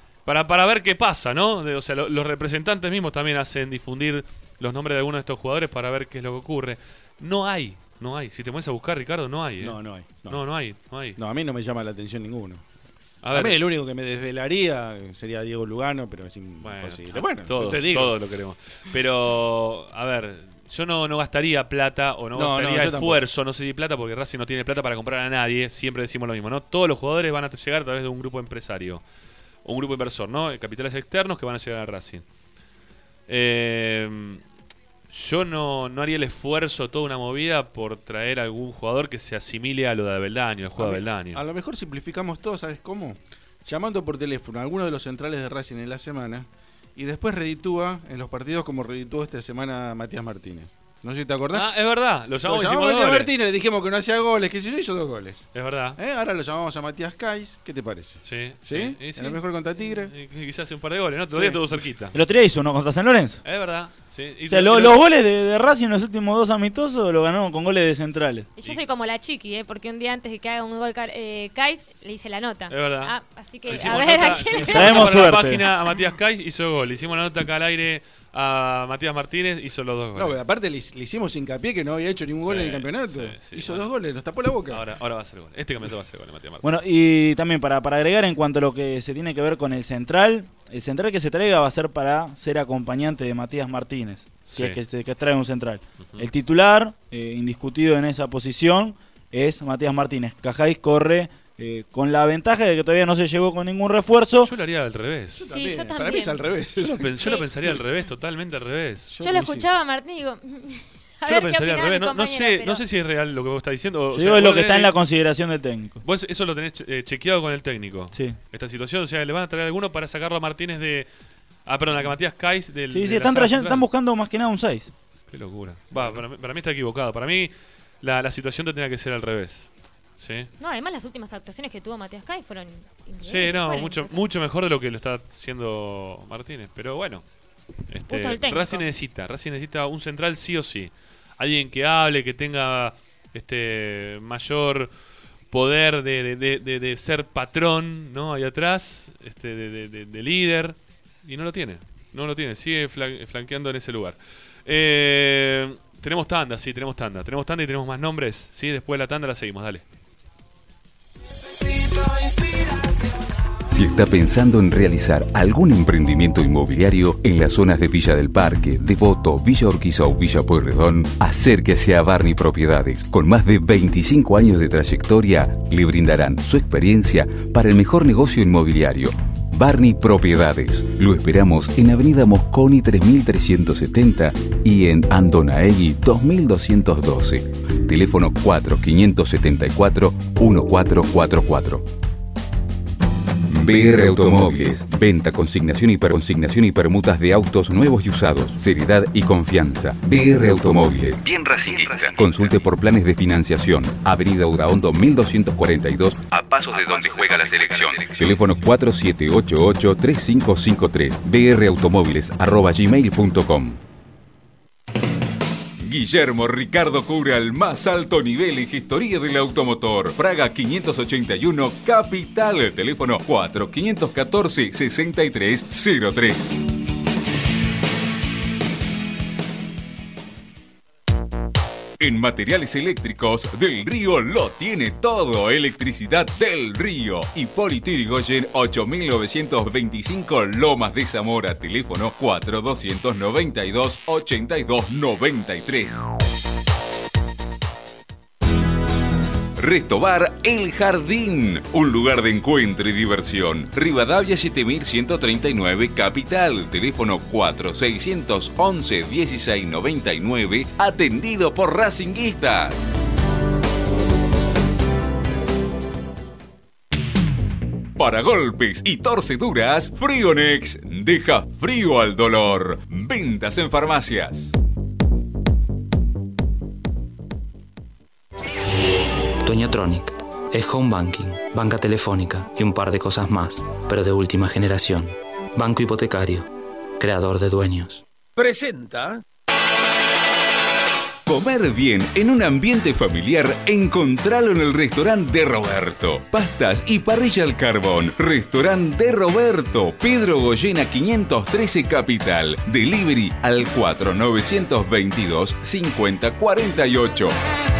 ver qué pasa, ¿no? O sea, los representantes mismos también hacen difundir los nombres de algunos de estos jugadores para ver qué es lo que ocurre. No hay. Si te pones a buscar, Ricardo, no hay. No hay. No hay. No, a mí no me llama la atención ninguno. A mí el único que me desvelaría sería Diego Lugano, pero es imposible. Bueno, todos te digo. lo queremos. Pero, a ver, yo no gastaría plata o no gastaría yo esfuerzo, no sé si plata, porque Racing no tiene plata para comprar a nadie. Siempre decimos lo mismo, ¿no? Todos los jugadores van a llegar a través de un grupo empresario, un grupo inversor, ¿no? Capitales externos que van a llegar a Racing. Yo no haría el esfuerzo, toda una movida, por traer algún jugador que se asimile a lo de Abeldaño, el juego de Abeldaño. A lo mejor simplificamos todo, ¿sabes cómo? Llamando por teléfono a alguno de los centrales de Racing en la semana y después reditúa en los partidos como redituó esta semana Matías Martínez. No sé si te acordás. Ah, es verdad, lo llamamos a Matías Martínez, le dijimos que no hacía goles, que hizo 2 goles. Es verdad. Ahora lo llamamos a Matías Kais, ¿qué te parece? Sí. A lo mejor contra Tigre. Quizás hace un par de goles, ¿no? Todavía estuvo cerquita. El otro día hizo uno contra San Lorenzo. Es verdad. Sí. O sea, los goles de Racing en los últimos 2 amistosos lo ganó con goles de centrales. Y yo soy como la chiqui, porque un día antes de que haga un gol Kais, le hice la nota. Es verdad. Así que, Hicimos a ver, nota, ¿a quién le traemos la suerte. página a Matías Kais, hizo gol. Hicimos la nota acá al aire a Matías Martínez, hizo los 2 goles. No, aparte le hicimos hincapié que no había hecho ningún gol en el campeonato. Hizo 2 goles, nos tapó la boca. Ahora va a hacer gol. Este campeonato va a hacer gol, Matías Martínez. Bueno, y también para agregar en cuanto a lo que se tiene que ver con el central que se traiga va a ser para ser acompañante de Matías Martínez, si es que trae un central. El titular, indiscutido en esa posición, es Matías Martínez. Cajáis corre con la ventaja de que todavía no se llegó con ningún refuerzo. Yo lo haría al revés. Yo también. Para mí es al revés. Yo lo pensaría al revés, totalmente al revés. Yo lo escuchaba a Martín y digo... Yo lo pensaría al revés. No sé si es real lo que vos estás diciendo. Yo digo, es lo que está en la consideración del técnico. Vos eso lo tenés chequeado con el técnico. Sí. Esta situación, o sea, le van a traer alguno para sacarlo a Martínez de... a Matías Kais del... Sí, están buscando más que nada un 6. Qué locura. Para mí está equivocado. Para mí la situación tendría que ser al revés. ¿Sí? No, además las últimas actuaciones que tuvo Matías Kais fueron increíbles. Sí, no, mucho mejor de lo que lo está haciendo Martínez. Pero bueno, Racing necesita un central sí o sí. Alguien que hable, que tenga mayor poder de ser patrón, ¿no? Ahí atrás, de líder. Y no lo tiene. Sigue flanqueando en ese lugar. Tenemos tanda y tenemos más nombres. ¿Sí? Después de la tanda la seguimos, dale. Si está pensando en realizar algún emprendimiento inmobiliario en las zonas de Villa del Parque, Devoto, Villa Urquiza o Villa Pueyrredón, acérquese a Barney Propiedades. Con más de 25 años de trayectoria, le brindarán su experiencia para el mejor negocio inmobiliario. Barney Propiedades. Lo esperamos en Avenida Mosconi 3370 y en Andonaegui 2212. Teléfono 4574-1444. BR Automóviles. Venta, consignación y permutas de autos nuevos y usados. Seriedad y confianza. BR Automóviles. Bien racinguista. Consulte por planes de financiación. Avenida Udaondo 1242, a pasos de donde juega la selección. Teléfono 4788-3553. brautomóviles@gmail.com. Guillermo Ricardo cura el más alto nivel en gestoría del automotor. Praga 581 Capital. Teléfono 4514-6303. En Materiales Eléctricos Del Río lo tiene todo. Electricidad Del Río. Hipólito Yrigoyen 8925 Lomas de Zamora. Teléfono 4292-8293. Restobar El Jardín, un lugar de encuentro y diversión. Rivadavia 7139 Capital, teléfono 4611-1699, atendido por racinguistas. Para golpes y torceduras, Frionex deja frío al dolor. Ventas en farmacias. Dueñotronic es home banking, banca telefónica y un par de cosas más, pero de última generación. Banco hipotecario, creador de dueños. Presenta. Comer bien en un ambiente familiar, encontralo en el restaurante de Roberto. Pastas y parrilla al carbón. Restaurante de Roberto, Pedro Goyena 513 Capital. Delivery al 4922-5048.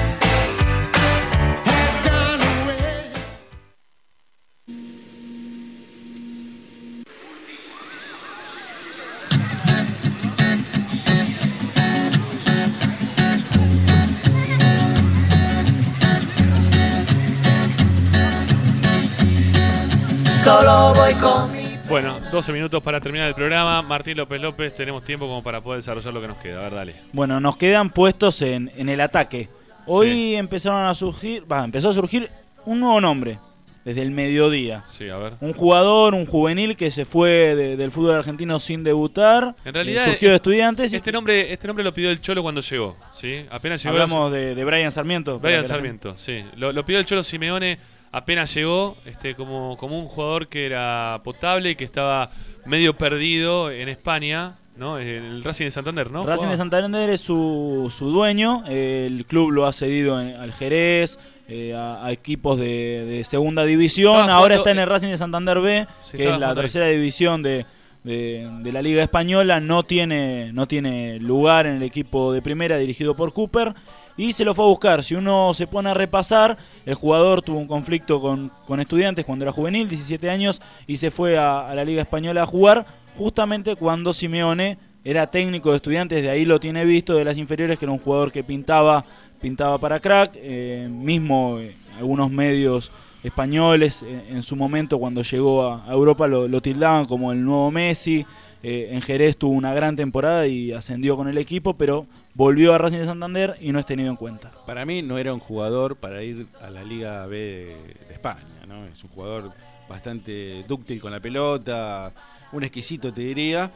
Solo voy con mi... Bueno, 12 minutos para terminar el programa. Martín López, tenemos tiempo como para poder desarrollar lo que nos queda. A ver, dale. Bueno, nos quedan puestos en el ataque. Hoy empezó a surgir un nuevo nombre desde el mediodía. Sí, a ver. Un jugador, un juvenil que se fue del fútbol argentino sin debutar. En realidad surgió de Estudiantes. Este nombre lo pidió el Cholo cuando llegó. ¿Sí? Apenas llegó. Hablamos de Brian Sarmiento. Brian Sarmiento, sí. Lo pidió el Cholo Simeone. Apenas llegó como un jugador que era potable y que estaba medio perdido en España, ¿no? El Racing de Santander, ¿no? Racing de Santander es su dueño. El club lo ha cedido al Jerez, a equipos de segunda división. Ahora está en el Racing de Santander B, que es la tercera división de la Liga Española. No tiene lugar en el equipo de primera dirigido por Cooper. Y se lo fue a buscar. Si uno se pone a repasar, el jugador tuvo un conflicto con Estudiantes cuando era juvenil, 17 años, y se fue a la Liga Española a jugar justamente cuando Simeone era técnico de Estudiantes. De ahí lo tiene visto, de las inferiores, que era un jugador que pintaba para crack. Mismo algunos medios españoles en su momento cuando llegó a Europa lo tildaban como el nuevo Messi. En Jerez tuvo una gran temporada y ascendió con el equipo, pero volvió a Racing de Santander y no es tenido en cuenta. Para mí no era un jugador para ir a la Liga B de España, ¿no? Es un jugador bastante dúctil con la pelota, un exquisito te diría,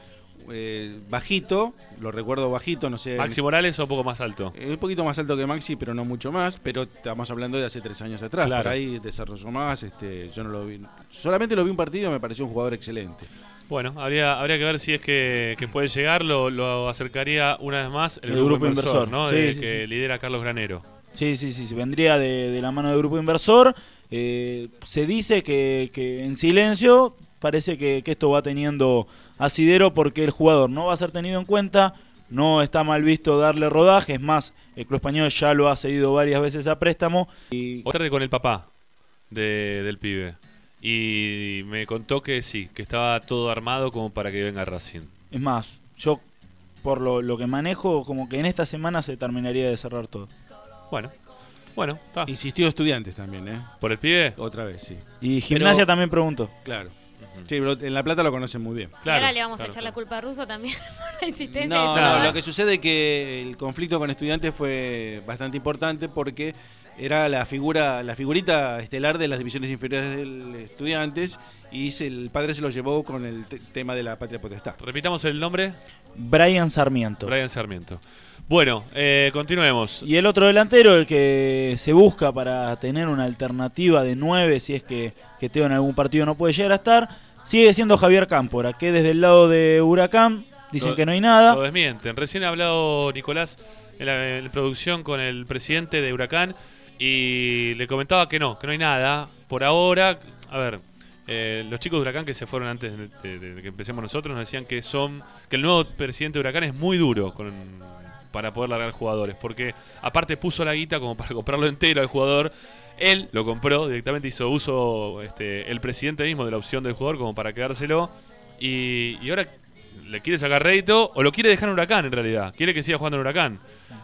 bajito, lo recuerdo bajito, no sé. ¿Maxi Morales o un poco más alto? Un poquito más alto que Maxi, pero no mucho más, pero estamos hablando de hace 3 años atrás, Claro. por ahí desarrolló más, yo no lo vi, solamente lo vi un partido y me pareció un jugador excelente. Bueno, habría que ver si es que puede llegar, lo acercaría una vez más el grupo inversor, ¿no? Sí, que lidera Carlos Granero. Sí, vendría de la mano del grupo inversor. Se dice que en silencio parece que esto va teniendo asidero porque el jugador no va a ser tenido en cuenta, no está mal visto darle rodaje, es más, el club español ya lo ha cedido varias veces a préstamo. Hoy tarde con el papá del pibe y me contó que sí, que estaba todo armado como para que venga Racing. Es más, yo por lo que manejo, como que en esta semana se terminaría de cerrar todo. Bueno, está. Insistió Estudiantes también, ¿eh? ¿Por el pibe? Otra vez, sí. Y Gimnasia también preguntó. Claro. Sí, pero en La Plata lo conocen muy bien. Y ahora le vamos a echar la culpa a Russo también por la insistencia. No, lo que sucede es que el conflicto con Estudiantes fue bastante importante porque era la figurita estelar de las divisiones inferiores del Estudiantes y el padre se lo llevó con el tema de la patria potestad. Repitamos el nombre. Brian Sarmiento. Bueno, continuemos. Y el otro delantero, el que se busca para tener una alternativa de 9, si es que Teo en algún partido no puede llegar a estar, sigue siendo Javier Cámpora, que desde el lado de Huracán dicen que no hay nada. Lo desmienten. Recién ha hablado Nicolás en la producción con el presidente de Huracán y le comentaba que no hay nada. Por ahora, a ver, los chicos de Huracán que se fueron antes de que empecemos nosotros nos decían que el nuevo presidente de Huracán es muy duro para poder largar jugadores, porque aparte puso la guita como para comprarlo entero al jugador. Él lo compró, directamente hizo uso el presidente mismo de la opción del jugador como para quedárselo y ahora le quiere sacar rédito o lo quiere dejar en Huracán en realidad, quiere que siga jugando en Huracán.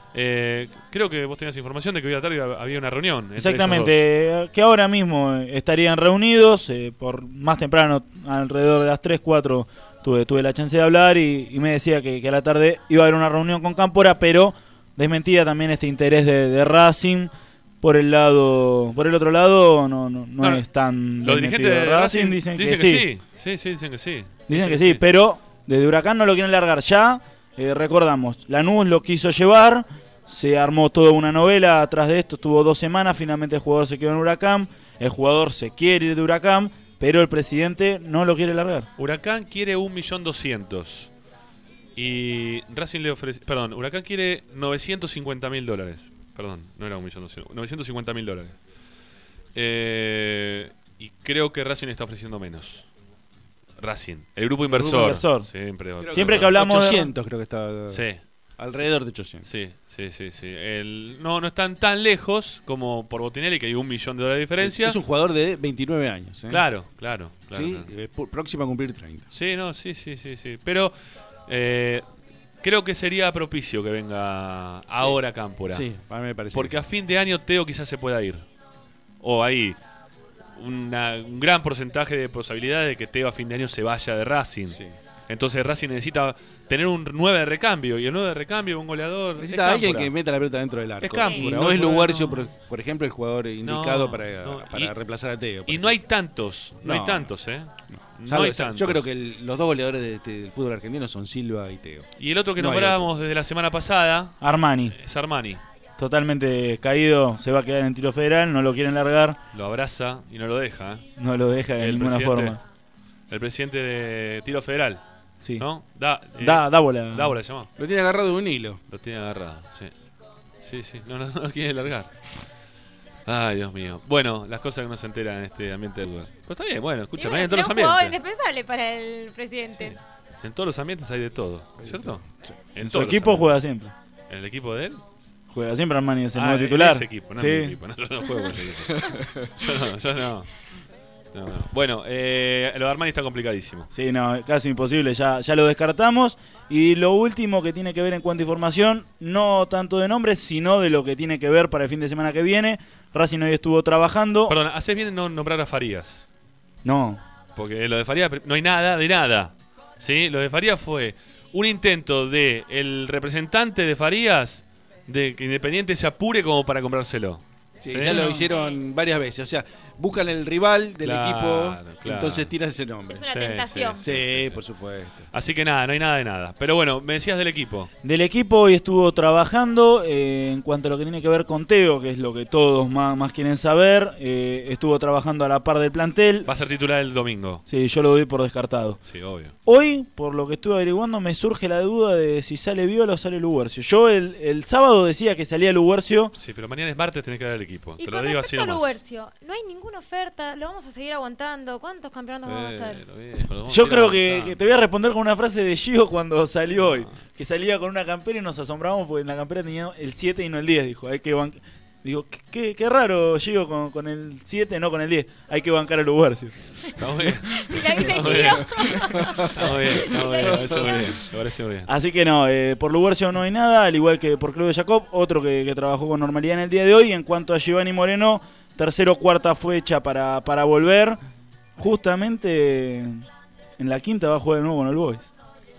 Creo que vos tenías información de que hoy a la tarde había una reunión entre exactamente, que ahora mismo estarían reunidos, por más temprano, alrededor de las 3, 4 tuve la chance de hablar y me decía que a la tarde iba a haber una reunión con Cámpora, pero desmentía también este interés de Racing. Por el otro lado no es tan los dirigentes de Racing dicen que sí. Sí, dicen que sí. Dicen que sí, pero desde Huracán no lo quieren largar ya. Recordamos, Lanús lo quiso llevar, se armó toda una novela atrás de esto, estuvo 2 semanas, finalmente el jugador se quedó en Huracán, el jugador se quiere ir de Huracán, pero el presidente no lo quiere largar. Huracán quiere 1.200.000 y Racing le ofrece, perdón, Huracán quiere $950.000. Perdón, no era 1.200.000, $950.000. Y creo que Racing está ofreciendo menos. Racing, el grupo inversor. Siempre que hablamos 800 creo que está. Sí. Alrededor de 800. Sí. No están tan lejos como por Botinelli, que hay $1 millón de diferencia. Es un jugador de 29 años. Claro. Sí, próximo a cumplir 30. Sí. Pero creo que sería propicio que venga ahora Cámpora. Sí, a mí me parece. Porque a fin de año Teo quizás se pueda ir. O hay un gran porcentaje de posibilidades de que Teo a fin de año se vaya de Racing. Sí. Entonces Racing necesita tener un 9 de recambio. Y el 9 de recambio, un goleador. Necesita alguien que meta la pelota dentro del arco. Es Cámpora. No es Lugarcio, por ejemplo, el jugador indicado para reemplazar a Teo. Y no hay tantos. No hay tantos, ¿eh? No hay tantos. Yo creo que los 2 goleadores del fútbol argentino son Silva y Teo. Y el otro que nombrábamos desde la semana pasada, Armani. Es Armani. Totalmente caído, se va a quedar en tiro federal, no lo quieren largar. Lo abraza y no lo deja. No lo deja de ninguna forma. El presidente de tiro federal. Sí. ¿No? Dávola. Dávola se llama. Lo tiene agarrado de un hilo. Lo tiene agarrado, sí. No lo quiere largar. Ay, Dios mío. Bueno, las cosas que no se enteran en este ambiente del lugar. Pero está bien, bueno, escúchame, hay en todos los ambientes. Es un jugador indispensable para el presidente. Sí. En todos los ambientes hay de todo, ¿cierto? Sí. En su equipo juega siempre. ¿En el equipo de él? Juega siempre Armani, es el nuevo titular. En ese equipo, no en mi equipo. No, yo no juego con ese equipo. Yo no. No. Bueno, lo de Armani está complicadísimo. Sí, no, casi imposible, ya lo descartamos. Y lo último que tiene que ver en cuanto a información, no tanto de nombres, sino de lo que tiene que ver para el fin de semana que viene. Racing hoy estuvo trabajando. Perdón, ¿haces bien en no nombrar a Farías? No. Porque lo de Farías no hay nada de nada. ¿Sí? Lo de Farías fue un intento de el representante de Farías de que Independiente se apure como para comprárselo. Sí, ya lo hicieron varias veces. O sea, buscan el rival del equipo, claro. entonces tiran ese nombre. Es una tentación. Sí, por supuesto. Así que nada, no hay nada de nada. Pero bueno, me decías del equipo. Del equipo hoy estuvo trabajando en cuanto a lo que tiene que ver con Teo, que es lo que todos más quieren saber. Estuvo trabajando a la par del plantel. Va a ser titular el domingo. Sí, yo lo doy por descartado. Sí, obvio. Hoy, por lo que estuve averiguando, me surge la duda de si sale Viola o sale Luguercio. Yo el sábado decía que salía Luguercio. Sí, pero mañana es martes, tenés que dar el equipo. Y Te con lo digo así respecto a nomás. Luguercio, no hay ninguna oferta, lo vamos a seguir aguantando. ¿Cuántos campeonatos vamos a estar? Yo creo que te voy a responder con una frase de Gio cuando salió hoy. Que salía con una campera y nos asombramos porque en la campera tenía el 7 y no el 10. Dijo, hay que bancar. Digo, qué raro, Gio, con el 7, no con el 10. Hay que bancar a Luguercio. Está muy bien. ¿Y la viste, Gio? Está muy bien, me parece muy bien. Así que no, por Luguercio no hay nada, al igual que por Claudio Jacob, otro que trabajó con normalidad en el día de hoy. En cuanto a Giovanni Moreno, tercera o cuarta fecha para volver. Justamente en la quinta va a jugar de nuevo con el Boys.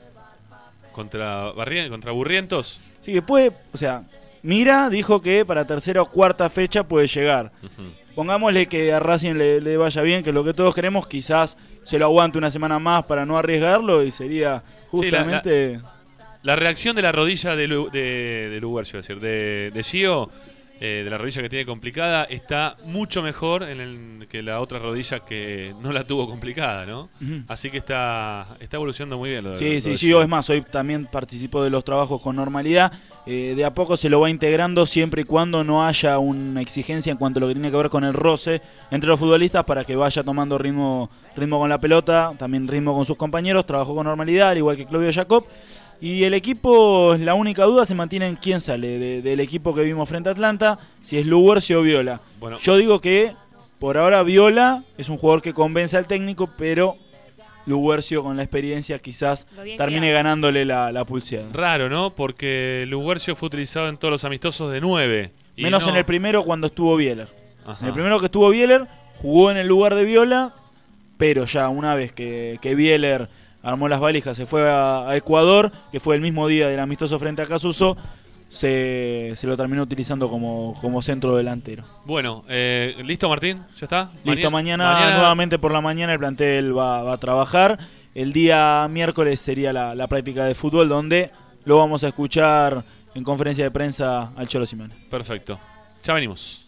¿Contra Burrientos? Sí, que puede, o sea, Mira dijo que para tercera o cuarta fecha puede llegar. Pongámosle que a Racing le vaya bien, que es lo que todos queremos, quizás se lo aguante una semana más para no arriesgarlo y sería justamente... Sí, la reacción de la rodilla de Luguercio, es decir, de Gio, de la rodilla que tiene complicada, está mucho mejor que la otra rodilla que no la tuvo complicada, ¿no? Así que está evolucionando muy bien. Lo Sí, de Gio, es más, hoy también participó de los trabajos con normalidad. De a poco se lo va integrando siempre y cuando no haya una exigencia en cuanto a lo que tiene que ver con el roce entre los futbolistas para que vaya tomando ritmo con la pelota, también ritmo con sus compañeros. Trabajó con normalidad, al igual que Claudio Jacob. Y el equipo, la única duda se mantiene en quién sale del equipo que vimos frente a Atlanta, si es Luguercio o Viola. Bueno. Yo digo que por ahora Viola es un jugador que convence al técnico, pero Luguercio con la experiencia quizás termine ganándole la pulseada. Raro, ¿no? Porque Luguercio fue utilizado en todos los amistosos de 9. Menos en el primero cuando estuvo Bieler. Ajá. En el primero que estuvo Bieler, jugó en el lugar de Viola, pero ya una vez que Bieler armó las valijas, se fue a Ecuador, que fue el mismo día del amistoso frente a Casuso, se lo terminó utilizando como centro delantero. Bueno, ¿listo, Martín? ¿Ya está? Listo, mañana nuevamente por la mañana el plantel va a trabajar. El día miércoles sería la práctica de fútbol, donde lo vamos a escuchar en conferencia de prensa al Cholo Simeone. Perfecto. Ya venimos.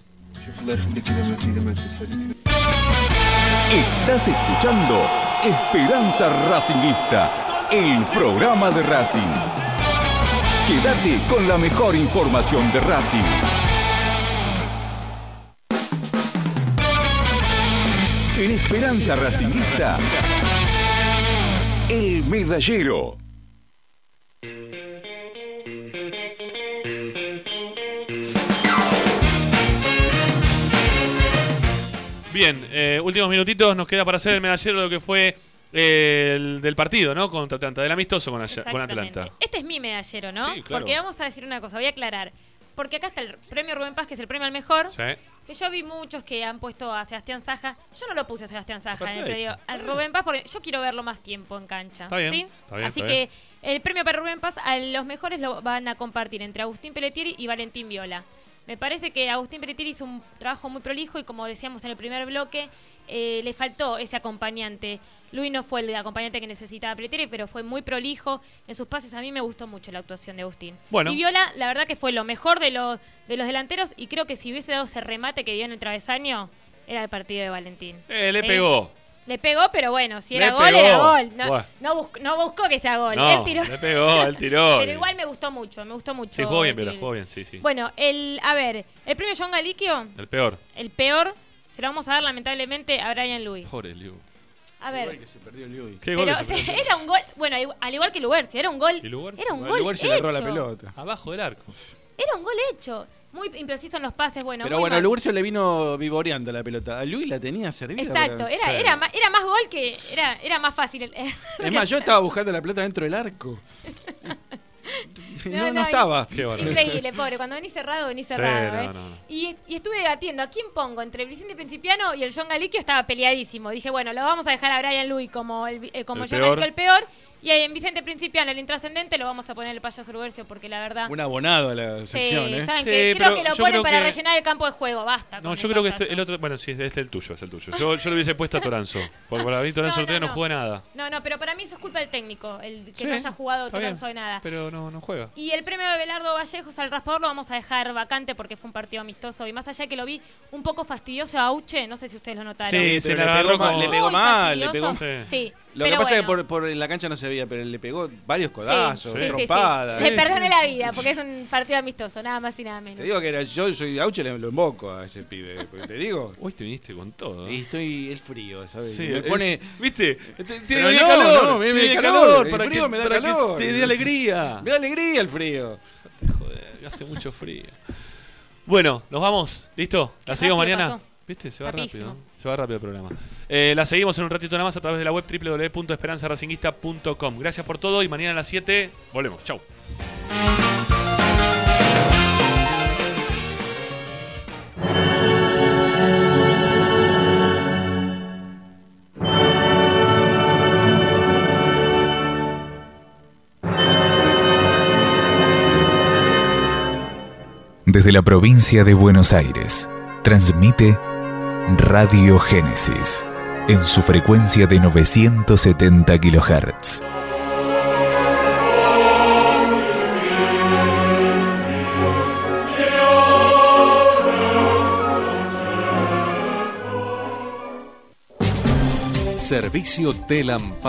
Estás escuchando Esperanza Racingista, el programa de Racing. Quédate con la mejor información de Racing. En Esperanza Racingista, el medallero. Bien, últimos minutitos nos queda para hacer el medallero de lo que fue el del partido, ¿no? Contra Atlanta, del amistoso con Atlanta. Este es mi medallero, ¿no? Sí, claro. Porque vamos a decir una cosa, voy a aclarar. Porque acá está el premio Rubén Paz, que es el premio al mejor. Sí. Que yo vi muchos que han puesto a Sebastián Saja. Yo no lo puse a Sebastián Saja Perfecto. en el premio al Rubén Paz porque yo quiero verlo más tiempo en cancha. Está bien, ¿sí? está bien, Así está que el premio para Rubén Paz, a los mejores lo van a compartir entre Agustín Pelletieri y Valentín Viola. Me parece que Agustín Pelletieri hizo un trabajo muy prolijo y, como decíamos en el primer bloque, le faltó ese acompañante. Luis no fue el acompañante que necesitaba Pelletieri, pero fue muy prolijo en sus pases. A mí me gustó mucho la actuación de Agustín. Bueno. Y Viola, la verdad que fue lo mejor de los delanteros, y creo que si hubiese dado ese remate que dio en el travesaño, era el partido de Valentín. Le pegó. Le pegó, pero bueno, si era Le gol, pegó. era gol. Bueno. No buscó que sea gol. No, Él tiró. le pegó, él tiró. Pero igual me gustó mucho. Sí, jugó bien, pero jugó bien, sí. Bueno, el premio John Galiquio, El peor. el peor, se lo vamos a dar lamentablemente a Brian Luis. Pobre Liu. A ver. Igual que se perdió Liu. ¿Qué gol Pero que se perdió? era un gol, bueno, al igual que Luguercio, era un gol. ¿Y Luguercio? Era un gol Luguercio le agarró la hecho. pelota. Abajo del arco. Era un gol hecho. Muy impreciso en los pases, bueno. Pero muy bueno, mal. Lugercio le vino vivoreando la pelota. A Luis la tenía servida. Exacto, era más gol que. Era más fácil. Es más, yo estaba buscando la pelota dentro del arco. No estaba. Increíble, pobre. Cuando venís cerrado, venís cerrado. No. Y estuve debatiendo a quién pongo entre Vicente Principiano y el John Galicchio. Estaba peleadísimo. Dije, bueno, lo vamos a dejar a Brian Luis como el John Galicchio el peor. Y en Vicente Principiano, el intrascendente, lo vamos a poner el payaso Lugercio porque la verdad... Un abonado a la sección, ¿saben qué? Creo que lo ponen para rellenar el campo de juego, basta. No, yo creo que el otro... Bueno, sí, es el tuyo. Yo lo hubiese puesto a Toranzo. Porque para mí Toranzo no jugó nada. No, pero para mí eso es culpa del técnico, el que no haya jugado Toranzo de nada. Pero no juega. Y el premio de Belardo Vallejos al raspador lo vamos a dejar vacante porque fue un partido amistoso. Y más allá que lo vi un poco fastidioso a Auche, no sé si ustedes lo notaron. Sí, se le pegó mal. Sí. Lo que pasa es que por en la cancha no se veía, pero le pegó varios codazos, trompadas. Le perdoné la vida porque es un partido amistoso, nada más y nada menos. Te digo que yo soy Auche, lo invoco a ese pibe. Te digo. Hoy te viniste con todo. Y estoy el frío, ¿sabes? Sí, me pone. ¿Viste? Tiene calor. Tiene calor. El frío me da calor. Que te dé alegría. Me da alegría el frío. Joder, hace mucho frío. Bueno, nos vamos. ¿Listo? ¿La seguimos mañana? Pasó. ¿Viste? Se va rápido. Se va rápido el programa. La seguimos en un ratito nada más a través de la web www.esperanzaracinguista.com. Gracias por todo y mañana a las 7 volvemos. Chau. Desde la provincia de Buenos Aires, transmite Radio Génesis en su frecuencia de 970 kHz. Servicio Telam.